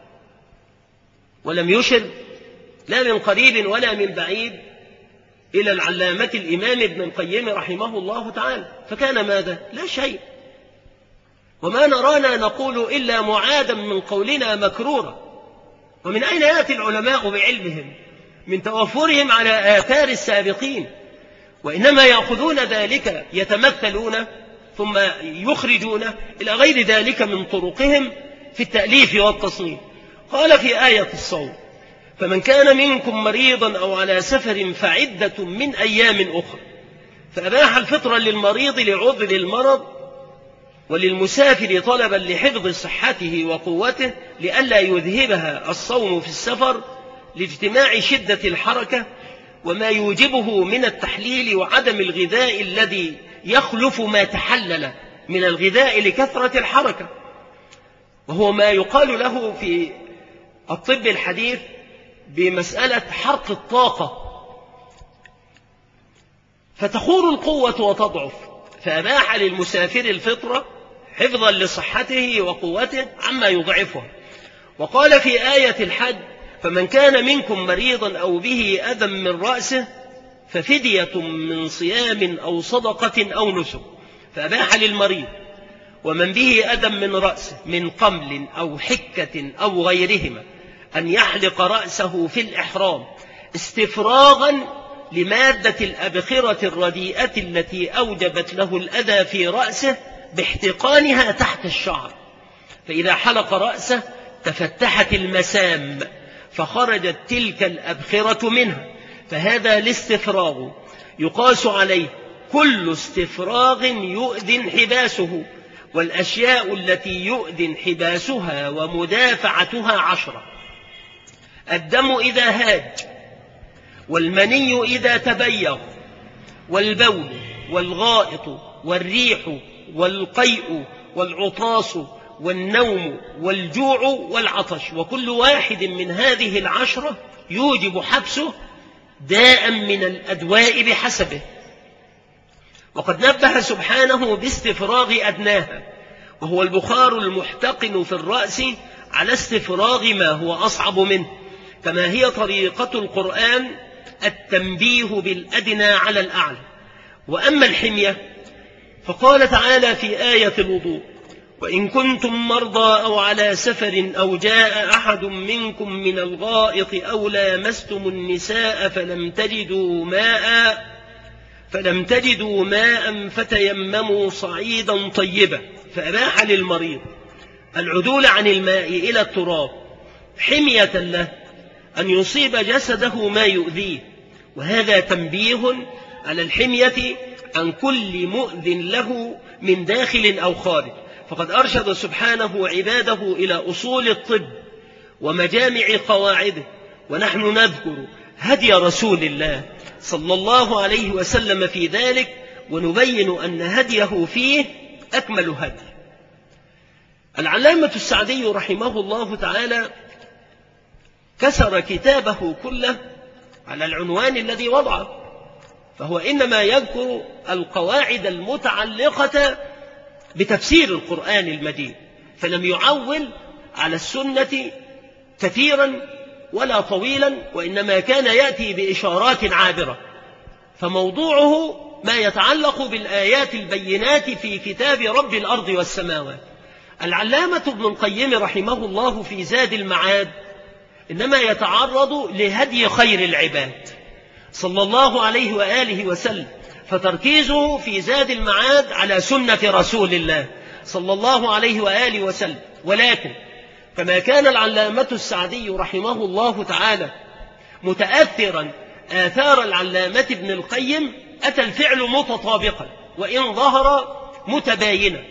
ولم يشر لا من قريب ولا من بعيد إلى العلامة الإمام ابن القيم رحمه الله تعالى. فكان ماذا؟ لا شيء. وما نرانا نقول إلا معادا من قولنا مكرورا. ومن أين يأتي العلماء بعلمهم؟ من توفرهم على آثار السابقين. وإنما يأخذون ذلك يتمثلون ثم يخرجون إلى غير ذلك من طرقهم في التأليف والتصنيف. قال في آية الصوم: فمن كان منكم مريضا أو على سفر فعدة من أيام أخرى. فأباح الفطر للمريض لعذر المرض، وللمسافر طلبا لحفظ صحته وقوته لئلا يذهبها الصوم في السفر لاجتماع شدة الحركة وما يوجبه من التحليل وعدم الغذاء الذي يخلف ما تحلل من الغذاء لكثرة الحركة، وهو ما يقال له في الطب الحديث بمسألة حرق الطاقة، فتخور القوة وتضعف. فأباح للمسافر الفطرة حفظا لصحته وقوته عما يضعفها. وقال في آية الحج: فمن كان منكم مريضا أو به أذى من رأسه ففدية من صيام أو صدقة أو نسك. فأباح للمريض ومن به أذى من رأسه من قمل أو حكة أو غيرهما أن يحلق رأسه في الإحرام استفراغا لمادة الأبخرة الرديئة التي أوجبت له الأذى في رأسه باحتقانها تحت الشعر. فإذا حلق رأسه تفتحت المسام فخرجت تلك الأبخرة منها، فهذا الاستفراغ يقاس عليه كل استفراغ يؤذي انحباسه، والأشياء التي يؤذي انحباسها ومدافعتها 10: الدم إذا هاج، والمني إذا تبيض، والبول، والغائط، والريح، والقيء، والعطاس، والنوم، والجوع، والعطش، وكل واحد من هذه 10 يوجب حبسه داء من الأدواء بحسبه. وقد نبه سبحانه باستفراغ أدناها، وهو البخار المحتقن في الرأس، على استفراغ ما هو أصعب منه، كما هي طريقة القرآن التنبيه بالأدنى على الأعلى. وأما الحمية فقال تعالى في آية الوضوء: وإن كنتم مرضى أو على سفر أو جاء أحد منكم من الغائط أو لامستم النساء فلم تجدوا ماء فتيمموا صعيدا طيبا، فأباح للمريض العدول عن الماء إلى التراب حمية له أن يصيب جسده ما يؤذيه، وهذا تنبيه على الحمية عن كل مؤذ له من داخل أو خارج. فقد أرشد سبحانه عباده إلى أصول الطب ومجامع قواعده، ونحن نذكر هدي رسول الله صلى الله عليه وسلم في ذلك، ونبين أن هديه فيه أكمل هدي. العلامة السعدي رحمه الله تعالى كسر كتابه كله على العنوان الذي وضعه، فهو إنما يذكر القواعد المتعلقة بتفسير القرآن المجيد، فلم يعول على السنة كثيرا ولا طويلا، وإنما كان يأتي بإشارات عابرة. فموضوعه ما يتعلق بالآيات البينات في كتاب رب الأرض والسماوات. العلامة ابن القيم رحمه الله في زاد المعاد إنما يتعرض لهدي خير العباد صلى الله عليه وآله وسلم، فتركيزه في زاد المعاد على سنة رسول الله صلى الله عليه وآله وسلم. ولكن كما كان العلامة السعدي رحمه الله تعالى متأثرا آثار العلامة ابن القيم، أتى الفعل متطابقا وإن ظهر متباينا،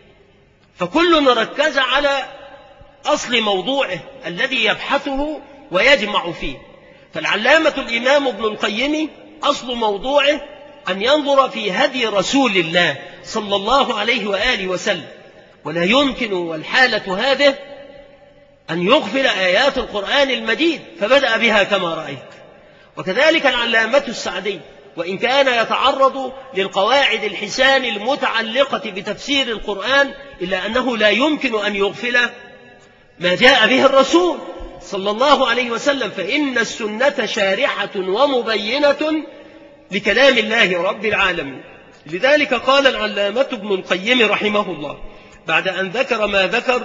فكل ركز على أصل موضوعه الذي يبحثه ويجمع فيه. فالعلامة الإمام ابن القيم أصل موضوعه أن ينظر في هدي رسول الله صلى الله عليه وآله وسلم، ولا يمكن والحالة هذه أن يغفل آيات القرآن المجيد، فبدأ بها كما رأيت. وكذلك العلامة السعدي وإن كان يتعرض للقواعد الحسان المتعلقة بتفسير القرآن، إلا أنه لا يمكن أن يغفل ما جاء به الرسول صلى الله عليه وسلم، فإن السنة شارحة ومبينة لكلام الله رب العالمين. لذلك قال العلامة ابن القيم رحمه الله بعد أن ذكر ما ذكر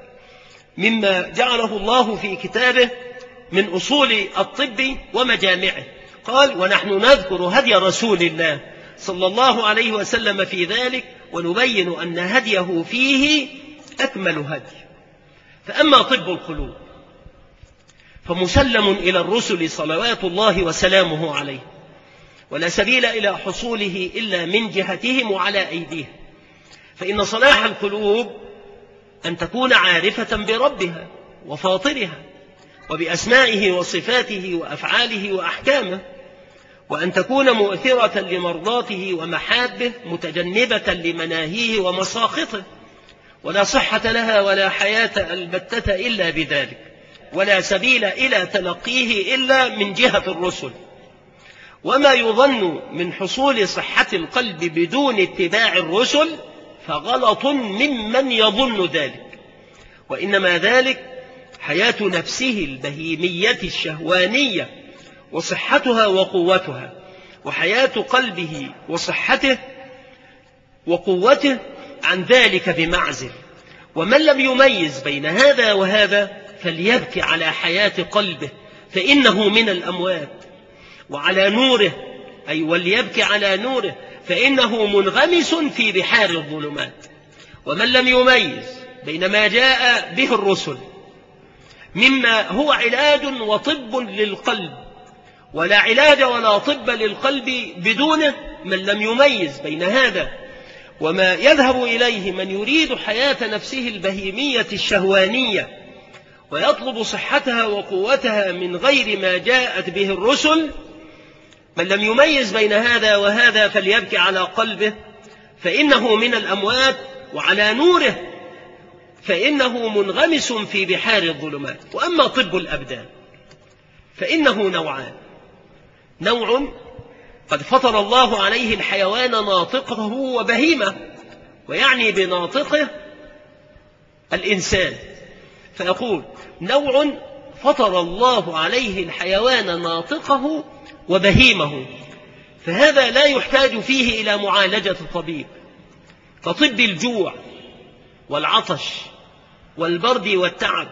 مما جعله الله في كتابه من أصول الطب ومجامعه، قال: ونحن نذكر هدي رسول الله صلى الله عليه وسلم في ذلك، ونبين أن هديه فيه أكمل هدي. فأما طب القلوب فمسلم إلى الرسل صلوات الله وسلامه عليه، ولا سبيل إلى حصوله إلا من جهتهم وعلى أيديهم. فإن صلاح القلوب أن تكون عارفة بربها وفاطرها وبأسمائه وصفاته وأفعاله وأحكامه، وأن تكون مؤثرة لمرضاته ومحابه، متجنبة لمناهيه ومساخطه، ولا صحة لها ولا حياة البتة إلا بذلك، ولا سبيل إلى تلقيه إلا من جهة الرسل. وما يظن من حصول صحة القلب بدون اتباع الرسل فغلط ممن يظن ذلك، وإنما ذلك حياة نفسه البهيمية الشهوانية وصحتها وقوتها، وحياة قلبه وصحته وقوته عن ذلك بمعزل. ومن لم يميز بين هذا وهذا فليبكي على حياة قلبه، فإنه من الأموات، وعلى نوره، أي وليبكي على نوره، فإنه منغمس في بحار الظلمات. ومن لم يميز بين ما جاء به الرسل مما هو علاج وطب للقلب، ولا علاج ولا طب للقلب بدونه من لم يميز بين هذا وما يذهب إليه من يريد حياة نفسه البهيمية الشهوانية ويطلب صحتها وقوتها من غير ما جاءت به الرسل. من لم يميز بين هذا وهذا فليبكي على قلبه، فإنه من الأموات، وعلى نوره فإنه منغمس في بحار الظلمات. وأما طب الأبدان فإنه نوعان: نوع قد فطر الله عليه الحيوان ناطقه وبهيمة، ويعني بناطقه الإنسان، فيقول نوع فطر الله عليه الحيوان ناطقه وبهيمه، فهذا لا يحتاج فيه إلى معالجة الطبيب كطب الجوع والعطش والبرد والتعب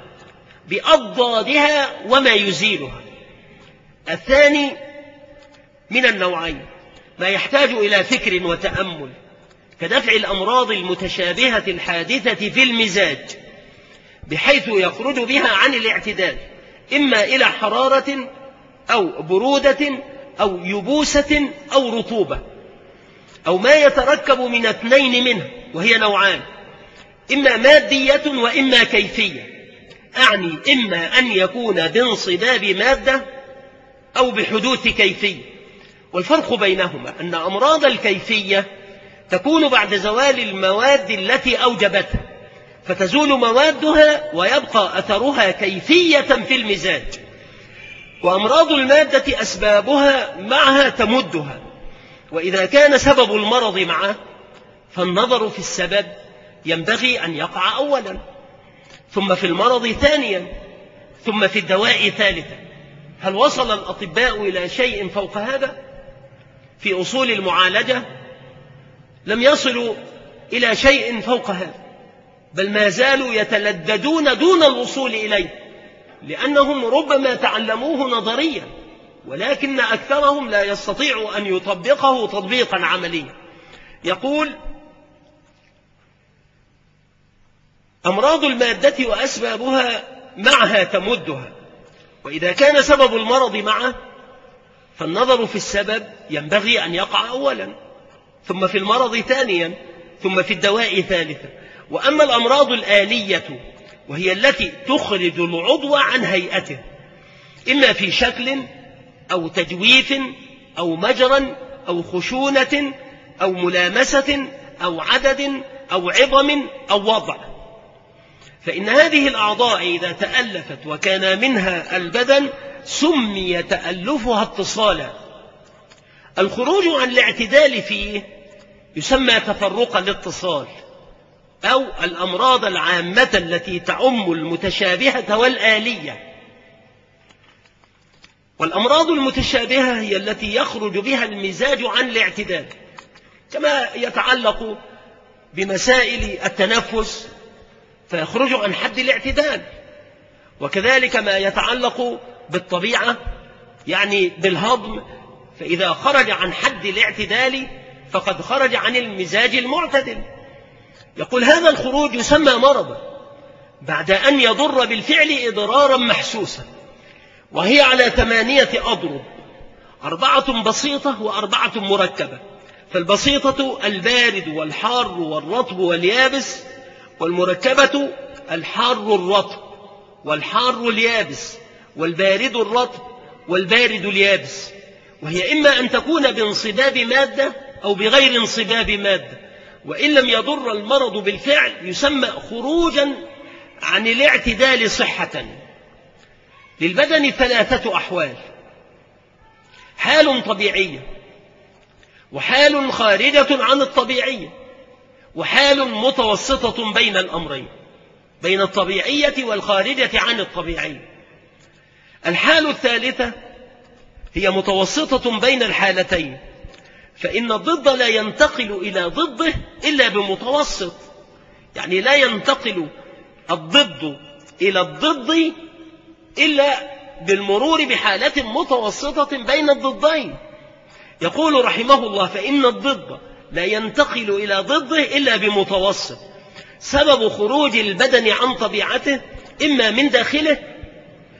بأضدادها وما يزيلها. الثاني من النوعين ما يحتاج إلى فكر وتأمل، كدفع الأمراض المتشابهة الحادثة في المزاج بحيث يخرج بها عن الاعتدال، إما إلى حرارة أو برودة أو يبوسة أو رطوبة، أو ما يتركب من اثنين منه، وهي نوعان: إما مادية وإما كيفية. أعني إما أن يكون بانصباب مادة أو بحدوث كيفية. والفرق بينهما أن أمراض الكيفية تكون بعد زوال المواد التي أوجبتها، فتزول موادها ويبقى أثرها كيفية في المزاج. وأمراض المادة أسبابها معها تمدها، وإذا كان سبب المرض معه فالنظر في السبب ينبغي أن يقع أولا، ثم في المرض ثانيا، ثم في الدواء ثالثا. هل وصل الأطباء إلى شيء فوق هذا في أصول المعالجة؟ لم يصلوا إلى شيء فوق هذا، بل ما زالوا يتلددون دون الوصول إليه، لأنهم ربما تعلموه نظريا، ولكن أكثرهم لا يستطيع أن يطبقه تطبيقا عمليا. يقول: أمراض المادة وأسبابها معها تمدها، وإذا كان سبب المرض معه فالنظر في السبب ينبغي أن يقع أولا، ثم في المرض ثانيا، ثم في الدواء ثالثا. وأما الأمراض الآلية وهي التي تخرج العضو عن هيئته، إما في شكل أو تجويف أو مجرى أو خشونة أو ملامسة أو عدد أو عظم أو وضع، فإن هذه الأعضاء إذا تألفت وكان منها البدن سمي تألفها اتصالا. الخروج عن الاعتدال فيه يسمى تفرق الاتصال، أو الأمراض العامة التي تعم المتشابهة والآلية. والأمراض المتشابهة هي التي يخرج بها المزاج عن الاعتدال، كما يتعلق بمسائل التنفس فيخرج عن حد الاعتدال، وكذلك ما يتعلق بالطبيعة يعني بالهضم، فإذا خرج عن حد الاعتدال فقد خرج عن المزاج المعتدل. يقول هذا الخروج يسمى مرضا بعد أن يضر بالفعل إضرارا محسوسا، وهي على 8 أضرب: 4 بسيطة و4 مركبة. فالبسيطة البارد والحار والرطب واليابس، والمركبة الحار الرطب والحار اليابس والبارد الرطب والبارد اليابس، وهي إما أن تكون بانصباب مادة أو بغير انصباب مادة. وإن لم يضر المرض بالفعل يسمى خروجا عن الاعتدال صحة. للبدن 3 أحوال: حال طبيعية، وحال خارجة عن الطبيعية، وحال متوسطة بين الأمرين، بين الطبيعية والخارجة عن الطبيعية. الحال الثالثة هي متوسطة بين الحالتين، فإن الضد لا ينتقل إلى ضده إلا بمتوسط، يعني لا ينتقل الضد إلى الضد إلا بالمرور بحالة متوسطة بين الضدين. يقول رحمه الله: فإن الضد لا ينتقل إلى ضده إلا بمتوسط. سبب خروج البدن عن طبيعته إما من داخله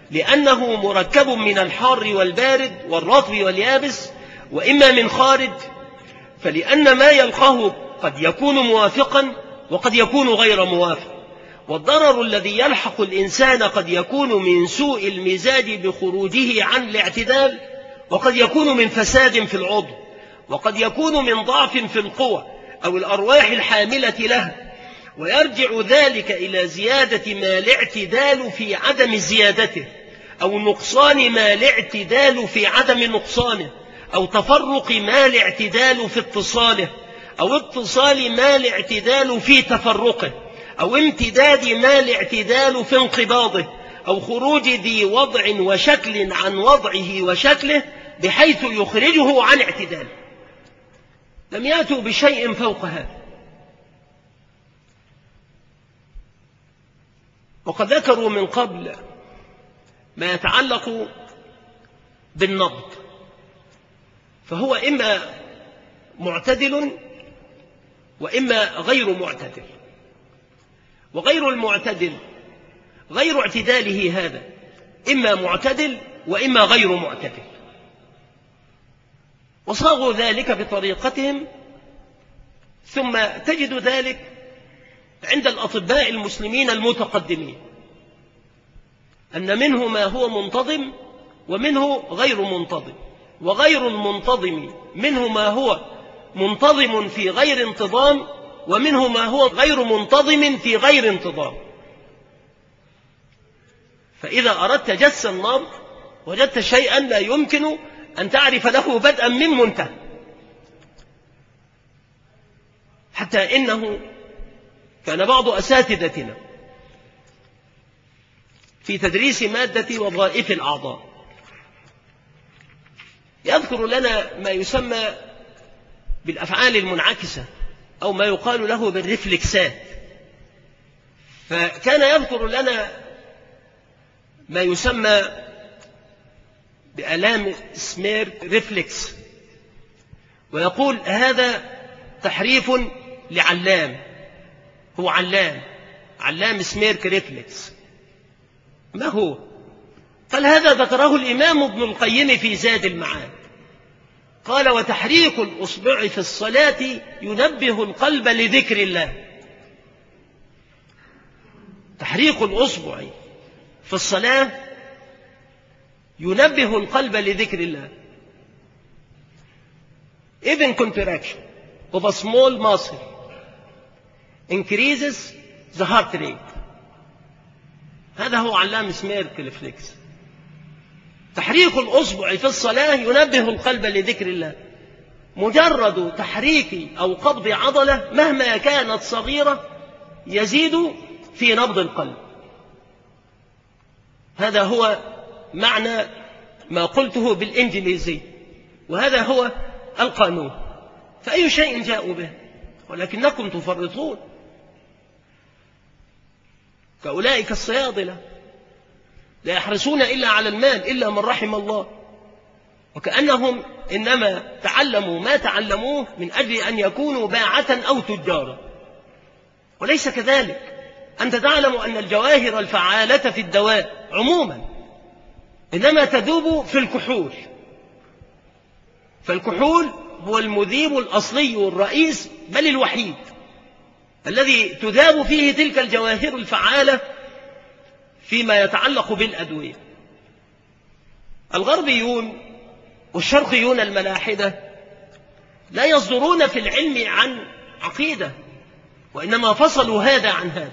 لأنه مركب من الحار والبارد والرطب واليابس، وإما من خارج، فلأن ما يلقاه قد يكون موافقا وقد يكون غير موافق. والضرر الذي يلحق الإنسان قد يكون من سوء المزاج بخروجه عن الاعتدال، وقد يكون من فساد في العضو، وقد يكون من ضعف في القوى أو الأرواح الحاملة لها، ويرجع ذلك إلى زيادة ما الاعتدال في عدم زيادته، أو نقصان ما الاعتدال في عدم نقصانه، أو تفرق ما الاعتدال في اتصاله، أو اتصال ما الاعتدال في تفرقه، أو امتداد ما الاعتدال في انقباضه، أو خروج ذي وضع وشكل عن وضعه وشكله بحيث يخرجه عن اعتداله. لم يأتوا بشيء فوق هذا. وقد ذكروا من قبل ما يتعلق بالنبض، فهو إما معتدل وإما غير معتدل. وغير المعتدل غير اعتداله هذا إما معتدل وإما غير معتدل، وصاغوا ذلك بطريقتهم. ثم تجد ذلك عند الأطباء المسلمين المتقدمين، أن منه ما هو منتظم ومنه غير منتظم، وغير المنتظم منه ما هو منتظم في غير انتظام، ومنه ما هو غير منتظم في غير انتظام. فإذا أردت جس النبض وجدت شيئا لا يمكن أن تعرف له بدءا من منتهى، حتى إنه كان بعض أساتذتنا في تدريس مادة وظائف الأعضاء يذكر لنا ما يسمى بالأفعال المنعكسة، أو ما يقال له بالرفلكسات. فكان يذكر لنا ما يسمى بآلام سمير ريفلكس، ويقول هذا تحريف لعلام، هو علام سميرك ريفلكس. ما هو؟ قال هذا ذكره الإمام ابن القيم في زاد المعاد، قال وتحريك الأصبع في الصلاة ينبه القلب لذكر الله. تحريك الأصبع في الصلاة ينبه القلب لذكر الله. Even contraction of a small muscle increases the heart rate. هذا هو علام سميرك ريفلكس. تحريك الأصبع في الصلاة ينبه القلب لذكر الله. مجرد تحريك أو قبض عضلة مهما كانت صغيرة يزيد في نبض القلب. هذا هو معنى ما قلته بالإنجليزي، وهذا هو القانون. فأي شيء جاءوا به، ولكنكم تفرطون كأولئك الصيادلة، لا يحرصون إلا على المال إلا من رحم الله، وكأنهم إنما تعلموا ما تعلموه من أجل أن يكونوا باعة أو تجارا، وليس كذلك. أنت تعلم أن الجواهر الفعالة في الدواء عموما إنما تذوب في الكحول، فالكحول هو المذيب الأصلي الرئيس بل الوحيد الذي تذاب فيه تلك الجواهر الفعالة فيما يتعلق بالأدوية. الغربيون والشرقيون الملاحدة لا يصدرون في العلم عن عقيدة، وإنما فصلوا هذا عن هذا.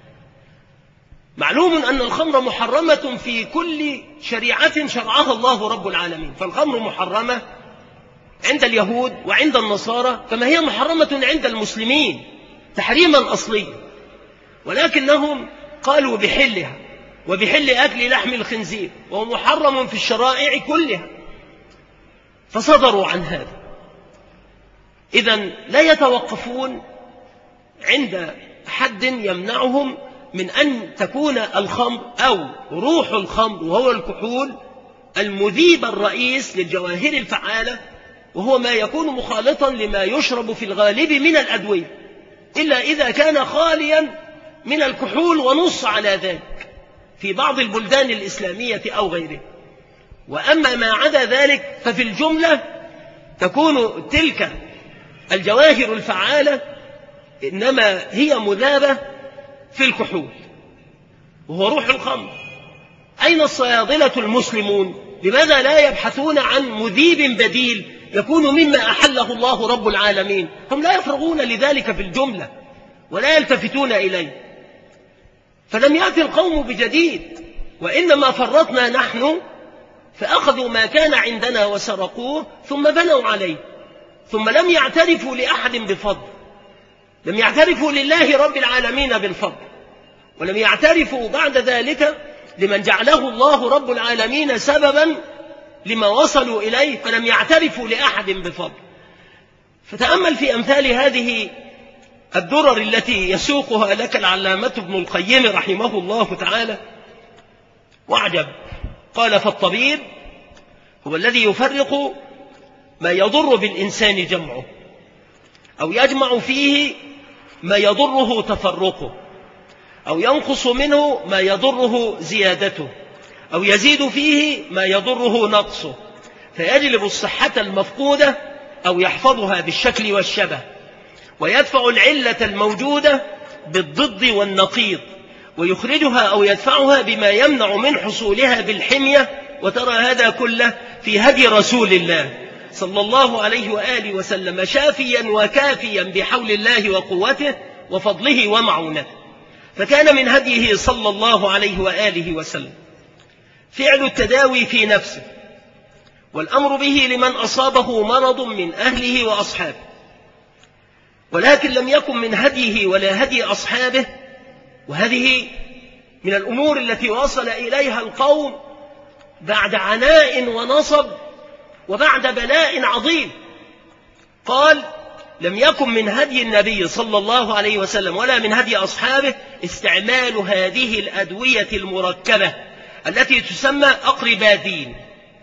معلوم أن الخمر محرمة في كل شريعة شرعها الله رب العالمين، فالخمر محرمة عند اليهود وعند النصارى كما هي محرمة عند المسلمين تحريما أصليا، ولكنهم قالوا بحلها وبحل أكل لحم الخنزير، وهو محرم في الشرائع كلها، فصدروا عن هذا. إذن لا يتوقفون عند حد يمنعهم من أن تكون الخمر أو روح الخمر وهو الكحول المذيب الرئيس للجواهر الفعالة، وهو ما يكون مخالطا لما يشرب في الغالب من الأدوية، إلا إذا كان خاليا من الكحول ونص على ذلك في بعض البلدان الإسلامية أو غيره. وأما ما عدا ذلك ففي الجملة تكون تلك الجواهر الفعالة إنما هي مذابة في الكحول وهو روح الخمر. أين الصيادلة المسلمون؟ لماذا لا يبحثون عن مذيب بديل يكون مما أحله الله رب العالمين؟ هم لا يفرغون لذلك في الجملة ولا يلتفتون إليه. فلم يأتي القوم بجديد، وإنما فرطنا نحن فأخذوا ما كان عندنا وسرقوه ثم بنوا عليه، ثم لم يعترفوا لأحد بفضل، لم يعترفوا لله رب العالمين بالفضل، ولم يعترفوا بعد ذلك لمن جعله الله رب العالمين سببا لما وصلوا إليه، فلم يعترفوا لأحد بفضل. فتأمل في أمثال هذه الدرر التي يسوقها لك العلامة ابن القيم رحمه الله تعالى، واعجب. قال: فالطبيب هو الذي يفرق ما يضر بالإنسان جمعه، أو يجمع فيه ما يضره تفرقه، أو ينقص منه ما يضره زيادته، أو يزيد فيه ما يضره نقصه، فيجلب الصحة المفقودة أو يحفظها بالشكل والشبه، ويدفع العلة الموجودة بالضد والنقيض، ويخرجها أو يدفعها بما يمنع من حصولها بالحمية. وترى هذا كله في هدي رسول الله صلى الله عليه وآله وسلم، شافيا وكافيا بحول الله وقوته وفضله ومعونته. فكان من هديه صلى الله عليه وآله وسلم فعل التداوي في نفسه، والأمر به لمن أصابه مرض من أهله وأصحابه، ولكن لم يكن من هديه ولا هدي أصحابه. وهذه من الأمور التي وصل إليها القوم بعد عناء ونصب وبعد بلاء عظيم. قال: لم يكن من هدي النبي صلى الله عليه وسلم ولا من هدي أصحابه استعمال هذه الأدوية المركبة التي تسمى أقربادين،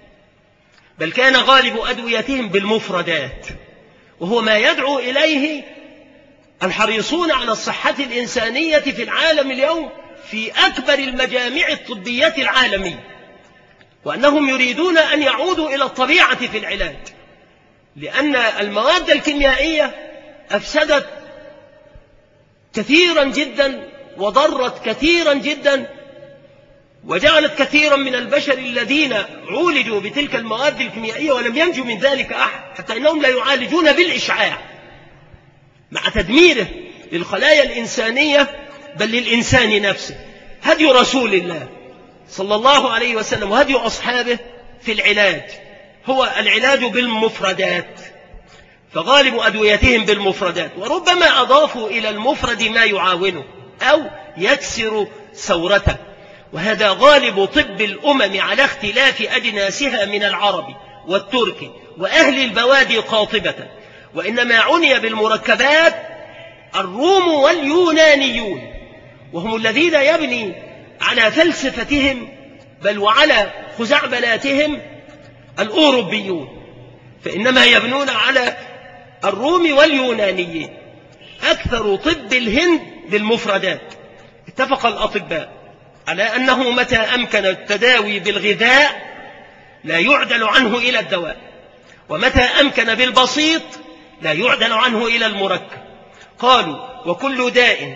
بل كان غالب أدويتهم بالمفردات، وهو ما يدعو إليه الحريصون على الصحة الإنسانية في العالم اليوم في أكبر المجامع الطبية العالمية، وأنهم يريدون أن يعودوا إلى الطبيعة في العلاج، لأن المواد الكيميائية أفسدت كثيرا جدا وضرت كثيرا جدا، وجعلت كثيرا من البشر الذين عولجوا بتلك المواد الكيميائية ولم ينجوا من ذلك أحد، حتى إنهم لا يعالجون بالإشعاع مع تدميره للخلايا الإنسانية بل للإنسان نفسه. هدي رسول الله صلى الله عليه وسلم وهدي أصحابه في العلاج هو العلاج بالمفردات، فغالب أدويتهم بالمفردات، وربما أضافوا إلى المفرد ما يعاونه أو يكسر ثورته. وهذا غالب طب الأمم على اختلاف أجناسها من العرب والترك وأهل البوادي قاطبة. وإنما عني بالمركبات الروم واليونانيون، وهم الذين يبني على فلسفتهم بل وعلى خزعبلاتهم الأوروبيون، فإنما يبنون على الروم واليونانيين. أكثر طب الهند بالمفردات. اتفق الأطباء على أنه متى أمكن التداوي بالغذاء لا يعدل عنه إلى الدواء، ومتى أمكن بالبسيط لا يعدل عنه إلى المركب. قالوا: وكل داء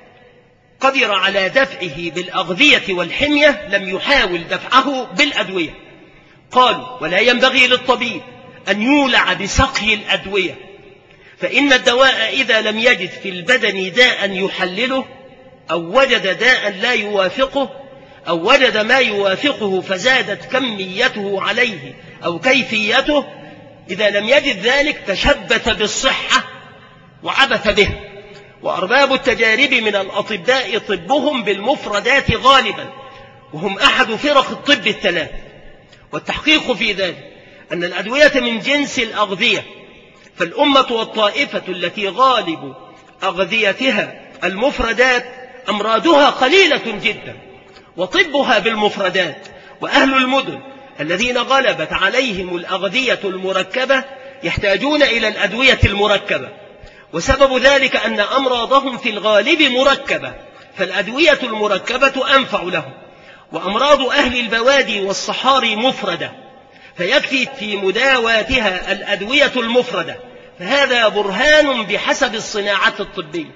قدر على دفعه بالأغذية والحمية لم يحاول دفعه بالأدوية. قالوا: ولا ينبغي للطبيب أن يولع بسقي الأدوية، فإن الدواء إذا لم يجد في البدن داء يحلله، أو وجد داء لا يوافقه، أو وجد ما يوافقه فزادت كميته عليه أو كيفيته، إذا لم يجد ذلك تشبث بالصحة وعبث به. وأرباب التجارب من الأطباء طبهم بالمفردات غالبا، وهم أحد فرق الطب الثلاث. والتحقيق في ذلك أن الأدوية من جنس الأغذية، فالأمة والطائفة التي غالب أغذيتها المفردات أمراضها قليلة جدا وطبها بالمفردات. وأهل المدن الذين غلبت عليهم الأغذية المركبة يحتاجون إلى الأدوية المركبة، وسبب ذلك أن أمراضهم في الغالب مركبة، فالأدوية المركبة أنفع لهم. وأمراض أهل البوادي والصحاري مفردة، فيكفي في مداواتها الأدوية المفردة، فهذا برهان بحسب الصناعات الطبية.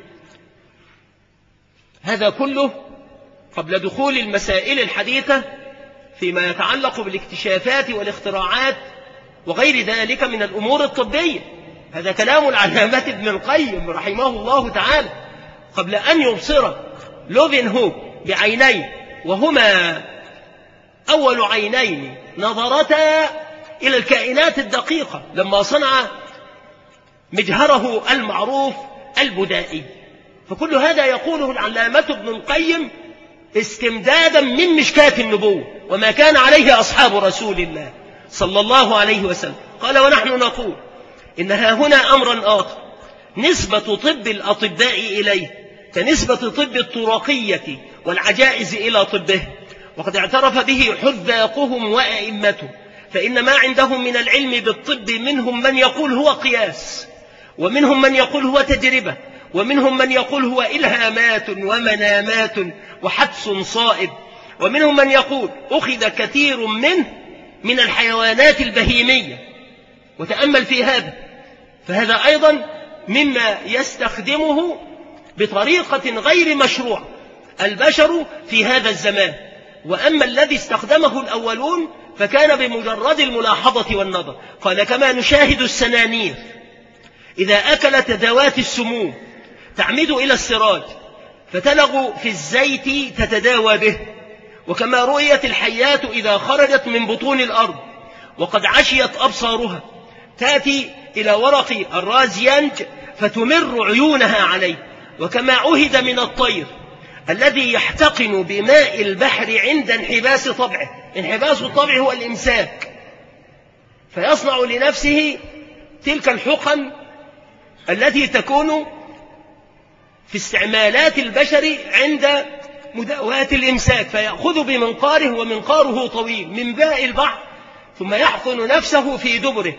هذا كله قبل دخول المسائل الحديثة فيما يتعلق بالاكتشافات والاختراعات وغير ذلك من الأمور الطبية. هذا كلام العلامة ابن القيم رحمه الله تعالى قبل أن يبصر لوفنهوك بعينين، وهما أول عينين نظرتا إلى الكائنات الدقيقة لما صنع مجهره المعروف البدائي. فكل هذا يقوله العلامة ابن القيم استمدادا من مشكاة النبوة وما كان عليه أصحاب رسول الله صلى الله عليه وسلم. قال: ونحن نقول إنها هنا أمرا آخر، نسبة طب الأطباء إليه كنسبة طب الطرقية والعجائز إلى طبه، وقد اعترف به حذاقهم وأئمتهم، فإن ما عندهم من العلم بالطب منهم من يقول هو قياس، ومنهم من يقول هو تجربة، ومنهم من يقول هو إلهامات ومنامات وحدس صائب، ومنهم من يقول أخذ كثير منه من الحيوانات البهيمية. وتأمل في هذا، فهذا أيضا مما يستخدمه بطريقة غير مشروع البشر في هذا الزمان. وأما الذي استخدمه الأولون فكان بمجرد الملاحظة والنظر. قال: كما نشاهد السنانير إذا أكلت ذوات السموم تعمد إلى السراج فتلغ في الزيت تتداوى به، وكما رؤيت الحيات إذا خرجت من بطون الأرض وقد عشيت أبصارها تأتي إلى ورق الرازيانج فتمر عيونها عليه، وكما عهد من الطير الذي يحتقن بماء البحر عند انحباس طبعه. انحباس الطبع هو الإمساك، فيصنع لنفسه تلك الحقن التي تكون في استعمالات البشر عند مداواة الإمساك، فيأخذ بمنقاره ومنقاره طويل من ماء البحر ثم يحقن نفسه في دبره،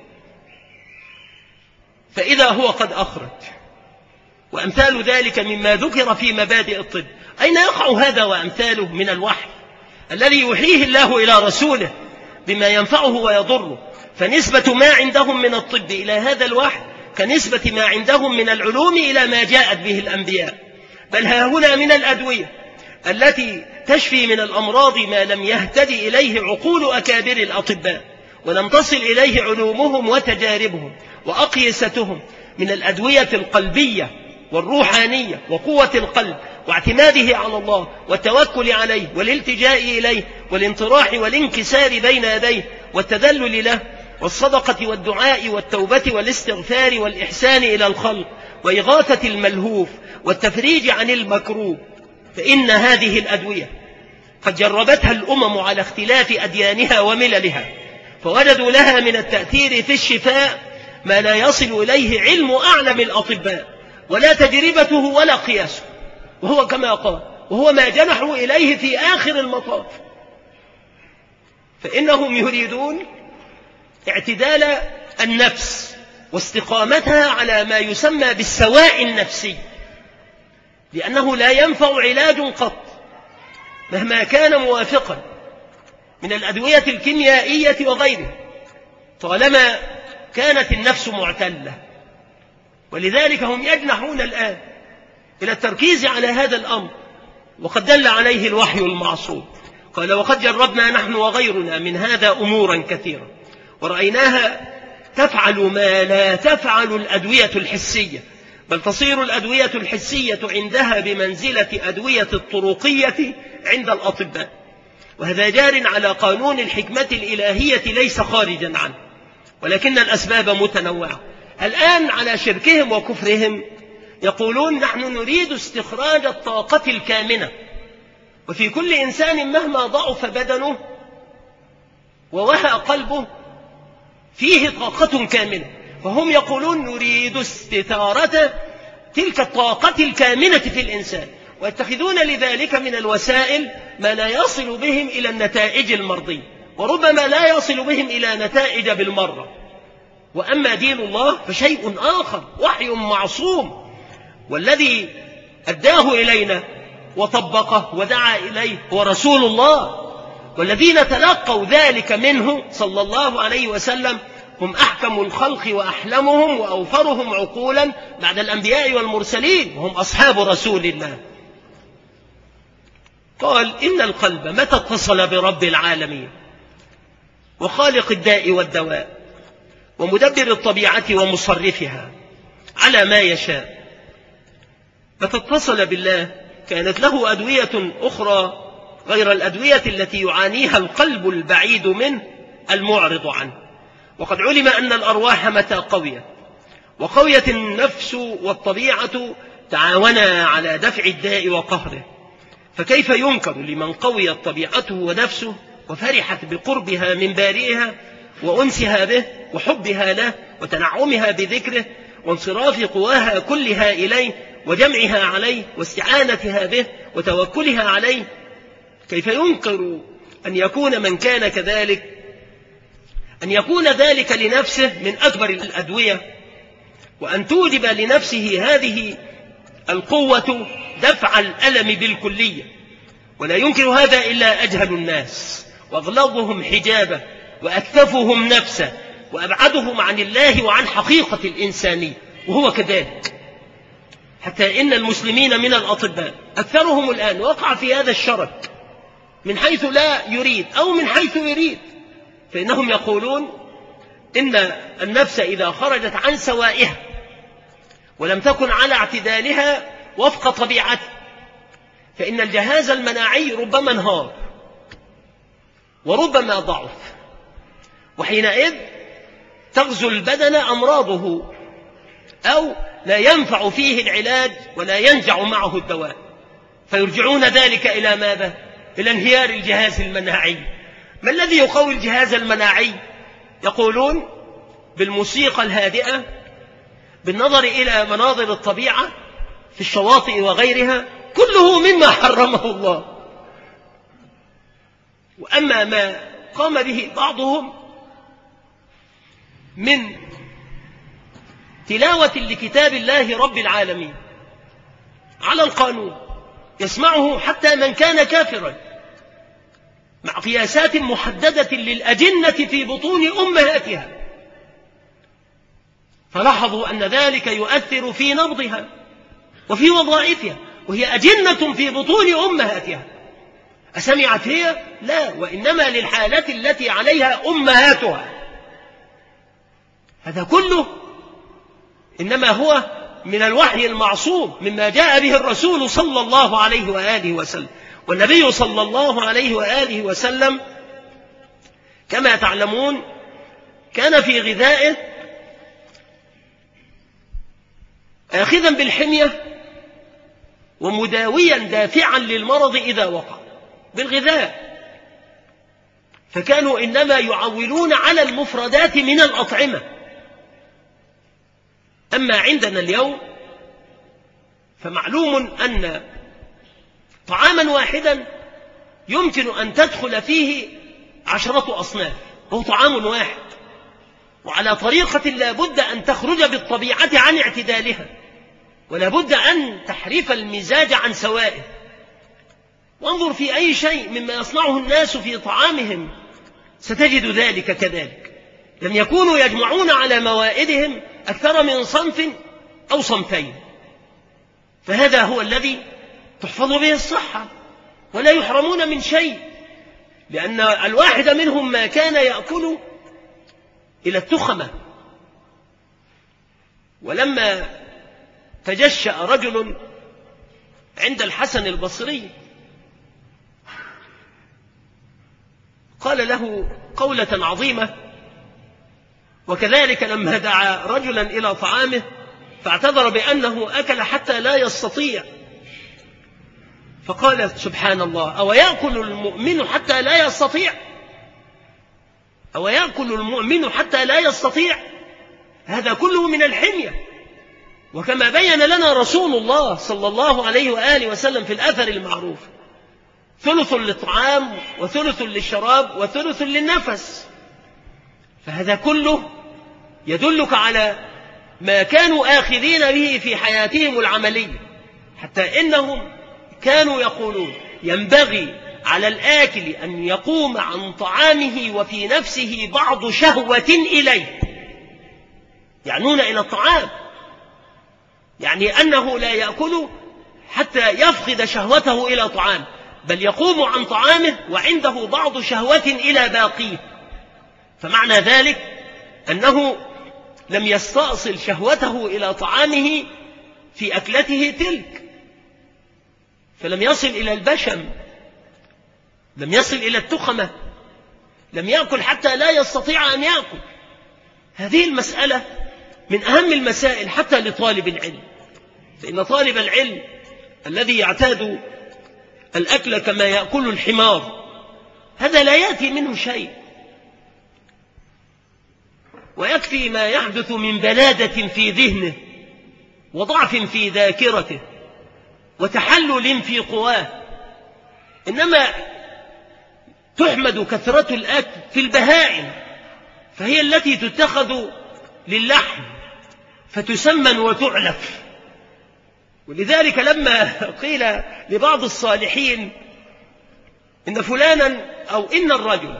فإذا هو قد أخرج. وأمثال ذلك مما ذكر في مبادئ الطب. أين يقع هذا وأمثاله من الوحي الذي يوحيه الله إلى رسوله بما ينفعه ويضره؟ فنسبة ما عندهم من الطب إلى هذا الوحي كنسبة ما عندهم من العلوم إلى ما جاءت به الأنبياء. بل ها هنا من الأدوية التي تشفي من الأمراض ما لم يهتدي إليه عقول أكابر الأطباء ولم تصل إليه علومهم وتجاربهم وأقيستهم من الأدوية القلبية والروحانية وقوة القلب واعتماده على الله والتوكل عليه والالتجاء إليه والانطراح والانكسار بين يديه والتذلل له والصدقة والدعاء والتوبة والاستغفار والإحسان إلى الخلق وإغاثة الملهوف والتفريج عن المكروه. فإن هذه الأدوية قد جربتها الأمم على اختلاف أديانها ومللها، فوجدوا لها من التأثير في الشفاء ما لا يصل إليه علم أعلم الأطباء ولا تجربته ولا قياسه، وهو كما قال وهو ما جنحوا إليه في آخر المطاف. فإنهم يريدون اعتدال النفس واستقامتها على ما يسمى بالسواء النفسي، لأنه لا ينفع علاج قط مهما كان موافقا من الأدوية الكيميائية وغيرها طالما كانت النفس معتلة. ولذلك هم يجنحون الآن إلى التركيز على هذا الأمر، وقد دل عليه الوحي المعصوم. قال: وقد جربنا نحن وغيرنا من هذا أمورا كثيرة ورأيناها تفعل ما لا تفعل الأدوية الحسية، بل تصير الأدوية الحسية عندها بمنزلة أدوية الطرقية عند الأطباء. وهذا جار على قانون الحكمة الإلهية ليس خارجا عنه، ولكن الأسباب متنوعة. الآن على شركهم وكفرهم يقولون: نحن نريد استخراج الطاقة الكامنة، وفي كل إنسان مهما ضعف بدنه ووهى قلبه فيه طاقة كامنة، فهم يقولون نريد استثارة تلك الطاقة الكامنة في الإنسان، ويتخذون لذلك من الوسائل ما لا يصل بهم إلى النتائج المرضية، وربما لا يصل بهم إلى نتائج بالمرة. وأما دين الله فشيء آخر، وحي معصوم، والذي أداه إلينا وطبقه ودعا إليه هو رسول الله، والذين تلقوا ذلك منه صلى الله عليه وسلم هم أحكم الخلق وأحلمهم وأوفرهم عقولا بعد الأنبياء والمرسلين، وهم أصحاب رسول الله. قال إن القلب متى اتصل برب العالمين وخالق الداء والدواء ومدبر الطبيعة ومصرفها على ما يشاء، متى اتصل بالله كانت له أدوية أخرى غير الأدوية التي يعانيها القلب البعيد منه المعرض عنه. وقد علم أن الأرواح متى قوية وقوية النفس والطبيعة تعاونا على دفع الداء وقهره، فكيف ينكر لمن قويت طبيعته ونفسه وفرحت بقربها من بارئها وأنسها به وحبها له وتنعمها بذكره وانصراف قواها كلها إليه وجمعها عليه واستعانتها به وتوكلها عليه، كيف ينكر أن يكون من كان كذلك أن يكون ذلك لنفسه من أكبر الأدوية، وأن توجب لنفسه هذه القوة دفع الألم بالكلية. ولا ينكر هذا إلا أجهل الناس وأغلظهم حجابه وأكثفهم نفسه وأبعدهم عن الله وعن حقيقة الإنسانية، وهو كذلك. حتى إن المسلمين من الأطباء أكثرهم الآن وقع في هذا الشرك من حيث لا يريد أو من حيث يريد، فإنهم يقولون إن النفس إذا خرجت عن سوائها ولم تكن على اعتدالها وفق طبيعته فإن الجهاز المناعي ربما انهار وربما ضعف، وحينئذ تغزو البدن أمراضه أو لا ينفع فيه العلاج ولا ينجع معه الدواء، فيرجعون ذلك إلى ماذا؟ إلى انهيار الجهاز المناعي. ما الذي يقوي الجهاز المناعي؟ يقولون بالموسيقى الهادئة، بالنظر إلى مناظر الطبيعة في الشواطئ وغيرها، كله مما حرمه الله. وأما ما قام به بعضهم من تلاوة لكتاب الله رب العالمين على القانون يسمعه حتى من كان كافرا مع قياسات محددة للأجنة في بطون أمهاتها، فلاحظوا أن ذلك يؤثر في نبضها وفي وظائفها وهي أجنة في بطون أمهاتها. أسمعت هي؟ لا، وإنما للحالة التي عليها أمهاتها. هذا كله إنما هو من الوحي المعصوم مما جاء به الرسول صلى الله عليه وآله وسلم. والنبي صلى الله عليه وآله وسلم كما تعلمون كان في غذائه آخذا بالحمية ومداويا دافعا للمرض إذا وقع بالغذاء، فكانوا إنما يعولون على المفردات من الأطعمة. أما عندنا اليوم فمعلوم أن طعاما واحدا يمكن أن تدخل فيه 10 أصناف، وهو طعام واحد وعلى طريقة لا بد أن تخرج بالطبيعة عن اعتدالها، ولا بد أن تحرف المزاج عن سوائه. وانظر في أي شيء مما يصنعه الناس في طعامهم ستجد ذلك كذلك. لم يكونوا يجمعون على موائدهم أكثر من صنف أو صنفين، فهذا هو الذي تحفظ به الصحة ولا يحرمون من شيء، لأن الواحد منهم ما كان يأكل إلى التخمة. ولما تجشأ رجل عند الحسن البصري قال له قولة عظيمة، وكذلك لما دعا رجلا إلى طعامه فاعتذر بأنه أكل حتى لا يستطيع، فقال سبحان الله، أو يأكل المؤمن حتى لا يستطيع؟ أو يأكل المؤمن حتى لا يستطيع؟ هذا كله من الحمية. وكما بين لنا رسول الله صلى الله عليه وآله وسلم في الأثر المعروف: ثلث للطعام وثلث للشراب وثلث للنفس. فهذا كله يدلك على ما كانوا آخذين به في حياتهم العملية، حتى إنهم كانوا يقولون ينبغي على الآكل أن يقوم عن طعامه وفي نفسه بعض شهوة إليه، يعنون إلى الطعام، يعني أنه لا يأكل حتى يفقد شهوته إلى طعام، بل يقوم عن طعامه وعنده بعض شهوة إلى باقيه. فمعنى ذلك أنه لم يستأصل شهوته إلى طعامه في أكلته تلك، فلم يصل إلى البشم، لم يصل إلى التخمة، لم يأكل حتى لا يستطيع أن يأكل. هذه المسألة من أهم المسائل حتى لطالب العلم، فإن طالب العلم الذي يعتاد الأكل كما يأكل الحمار هذا لا يأتي منه شيء، ويكفي ما يحدث من بلادة في ذهنه وضعف في ذاكرته وتحلل في قواه. إنما تحمد كثرة الأكل في البهائم، فهي التي تتخذ للحم فتسمن وتعلف. ولذلك لما قيل لبعض الصالحين إن فلانا أو إن الرجل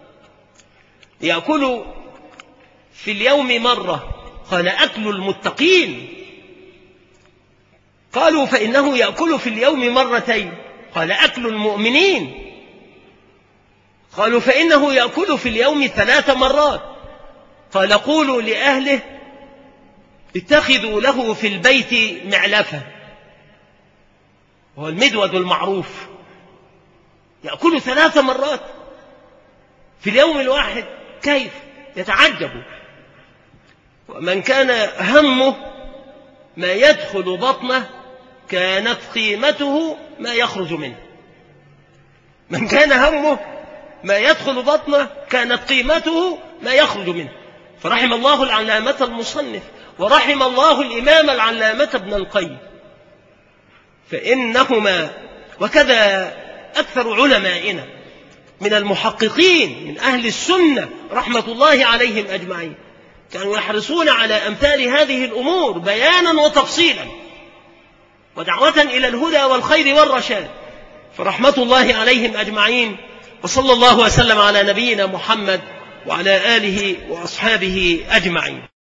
يأكل في اليوم مرة، قال أكل المتقين. قالوا فإنه يأكل في اليوم مرتين، قال أكل المؤمنين. قالوا فإنه يأكل في اليوم 3 مرات، قال قولوا لأهله اتخذوا له في البيت معلفة، وهو المدود المعروف، يأكل 3 مرات في اليوم الواحد، كيف؟ يتعجب. ومن كان همه ما يدخل بطنه كانت قيمته ما يخرج منه. من كان همه ما يدخل بطنه كانت قيمته ما يخرج منه. فرحم الله العلامة المصنف، ورحم الله الإمام العلامة ابن القيم، فإنهما وكذا أكثر علمائنا من المحققين من أهل السنة رحمة الله عليهم أجمعين كانوا يحرصون على أمثال هذه الأمور بيانا وتفصيلا ودعوة إلى الهدى والخير والرشاد، فرحمة الله عليهم أجمعين. وصلى الله وسلم على نبينا محمد وعلى آله وأصحابه أجمعين.